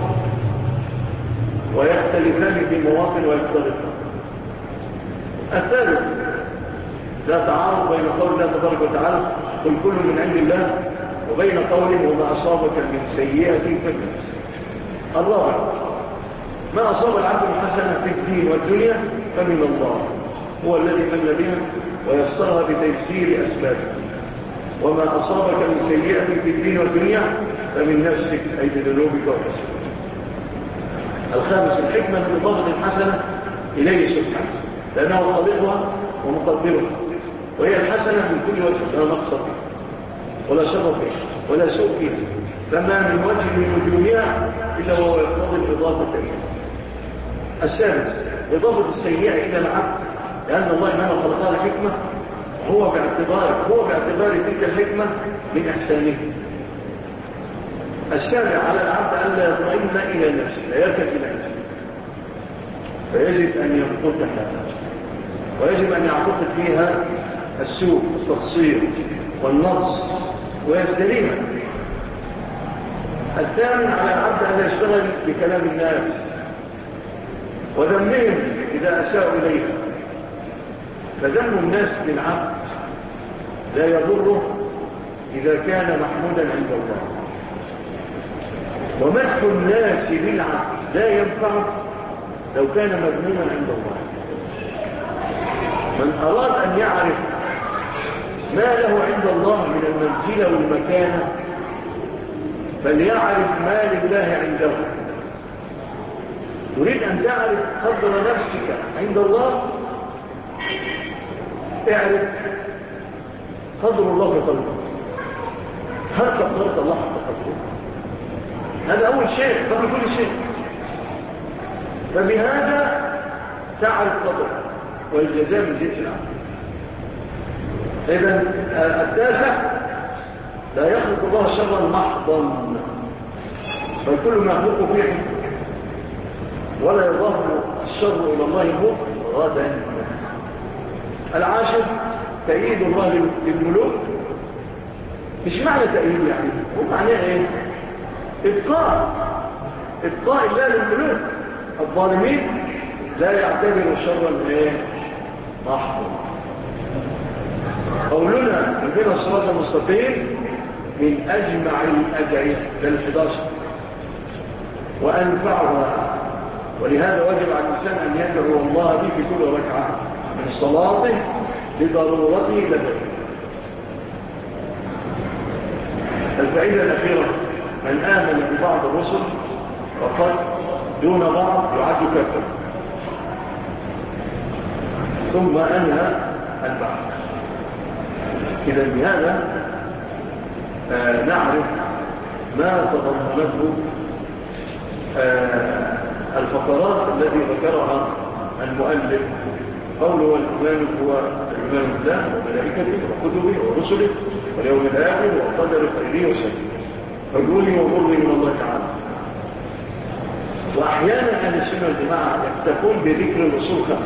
ويختلفان في مواطن ويفترقان. الثالث لا تعارض بين قول الله تبارك وتعالى قل كل من عند الله وبين قوله وما أصابك من سيئة فبنفسك. الرابع ما أصاب العبد الحسنة في الدين والدنيا فمن الله، هو الذي من بها ويسرها بتيسير أسبابه. وما أصابك من سيئة في الدين والدنيا فمن نفسك أي بذنوبك وكسبك. الخامس الحكمة من إضافة الحسنة إليه سبحانه، لأنه خالقها ومقدرها، وهي الحسنة من كل وجه، لا نقص فيه ولا شر فيه ولا سوء فيه، فما من وجه من وجوهها إلا وهو يقتضي الإضافة إليه. السادس إضافة السيئة إلى العبد، لأن الله إنما خلقها الحكمة، هو باعتبار تلك الحكمة من إحسانه. السابع على العبد أن لا يطمئن إلى نفسه، لا يركب إلى نفسه، فيجب أن ينقضها ويجب أن يعتقد فيها السوء والتقصير والنقص ويستلمها. الثامن على العبد أن يشتغل بكلام الناس وذمهم إذا أساءوا إليه، فذم الناس للعبد لا يضره إذا كان محمودا عند الله، ومدح الناس للعبد لا ينفعه لو كان مذموما عند الله. من أراد أن يعرف ما له عند الله من المنزلة والمكانة فليعرف ما لله عنده. تريد أن تعرف قدر نفسك عند الله، اعرف قدر الله في قلبك. هل قدرت الله حق قدره؟ هذا أول شيء قبل كل شيء. فبهذا تعرف قدره، والجزاء من جنس العمل. إذن التاسع لا يخلق الله شرا محضا، بل كل ما يخلق فيه ولا يضاف الشر إلى الله مفردا. العاشر تأييد الله للملوك. مش معنى تأييد يعني، هو معناه ايه؟ إبقاء الله للملوك. الظالمين لا يعتبر شرا ايه؟ محضا. قولنا عندنا الصراط المستقيم من أجمع الأجعية لل11 وأنفعها. ولهذا وجب على الإنسان أن يدعو الله به في كل ركعة من صلاته لضرورته لديه. الفائدة الأخيرة: من آمن ببعض الرسل فقد دون بعض يعد كفر. ثم أنهى البعض. إذا بهذا نعرف ما تضمنته الفقرات التي ذكرها المؤلف. قوله الإيمان هو الإيمان بالله وملائكته وكتبه ورسله واليوم الآخر وقدر خيره وشره حلوه ومره من الله تعالى. وأحيانا أهل السنة والجماعة يكتفون بذكر الأصول 5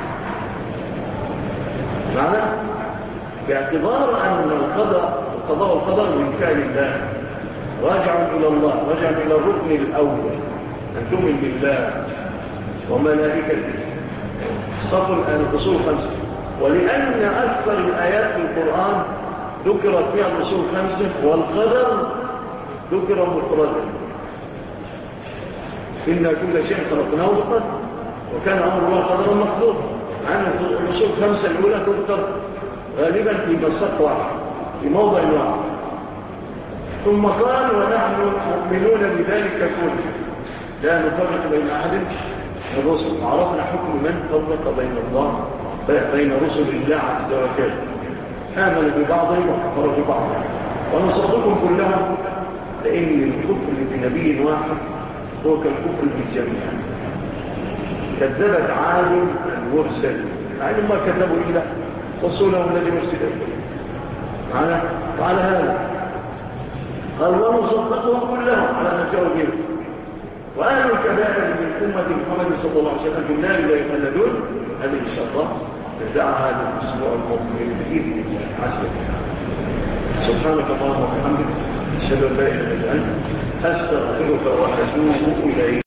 معنى باعتبار أن القضاء والقدر من فعل الله راجع إلى الله، راجع إلى الركن الأول أن تؤمن بالله وملائكته. صفر الأصول 5. ولأن أكثر الآيات في القرآن ذكرت فيها الأصول 5 والقدر ذكر مفردا. إن كل شيء خلقناه بقدر وكان أمر الله قدرا مقدورا. عن الأصول 5 الأولى تذكر غالبا في مساق واحد في موضع واحد. ثم قال: ونحن مؤمنون بذلك كله لا نفرق بين أحد من الرسل. عرفنا حكم من فرق بين رسل الله عز وجل. آمن ببعضهم وكفر ببعضهم. ونصدقهم كلهم لأن الكفر بنبي واحد هو كالكفر بالجميع. كذبت عالم المرسل، عالم ما كذبوا إلا رسوله الذي مرسل إليه. وعلى هذا قال: ونصدقهم كلهم على ما جاءوا به. وأهل الكبائر من أمة محمد صلى الله عليه وسلم في النار لا يخلدون. هذه إن شاء الله نبدأ هذا الأسبوع المقبل بإذن الله عز وجل. سبحانك اللهم وبحمدك أشهد أن لا إله إلا أنت أستغفرك وأتوب إليك.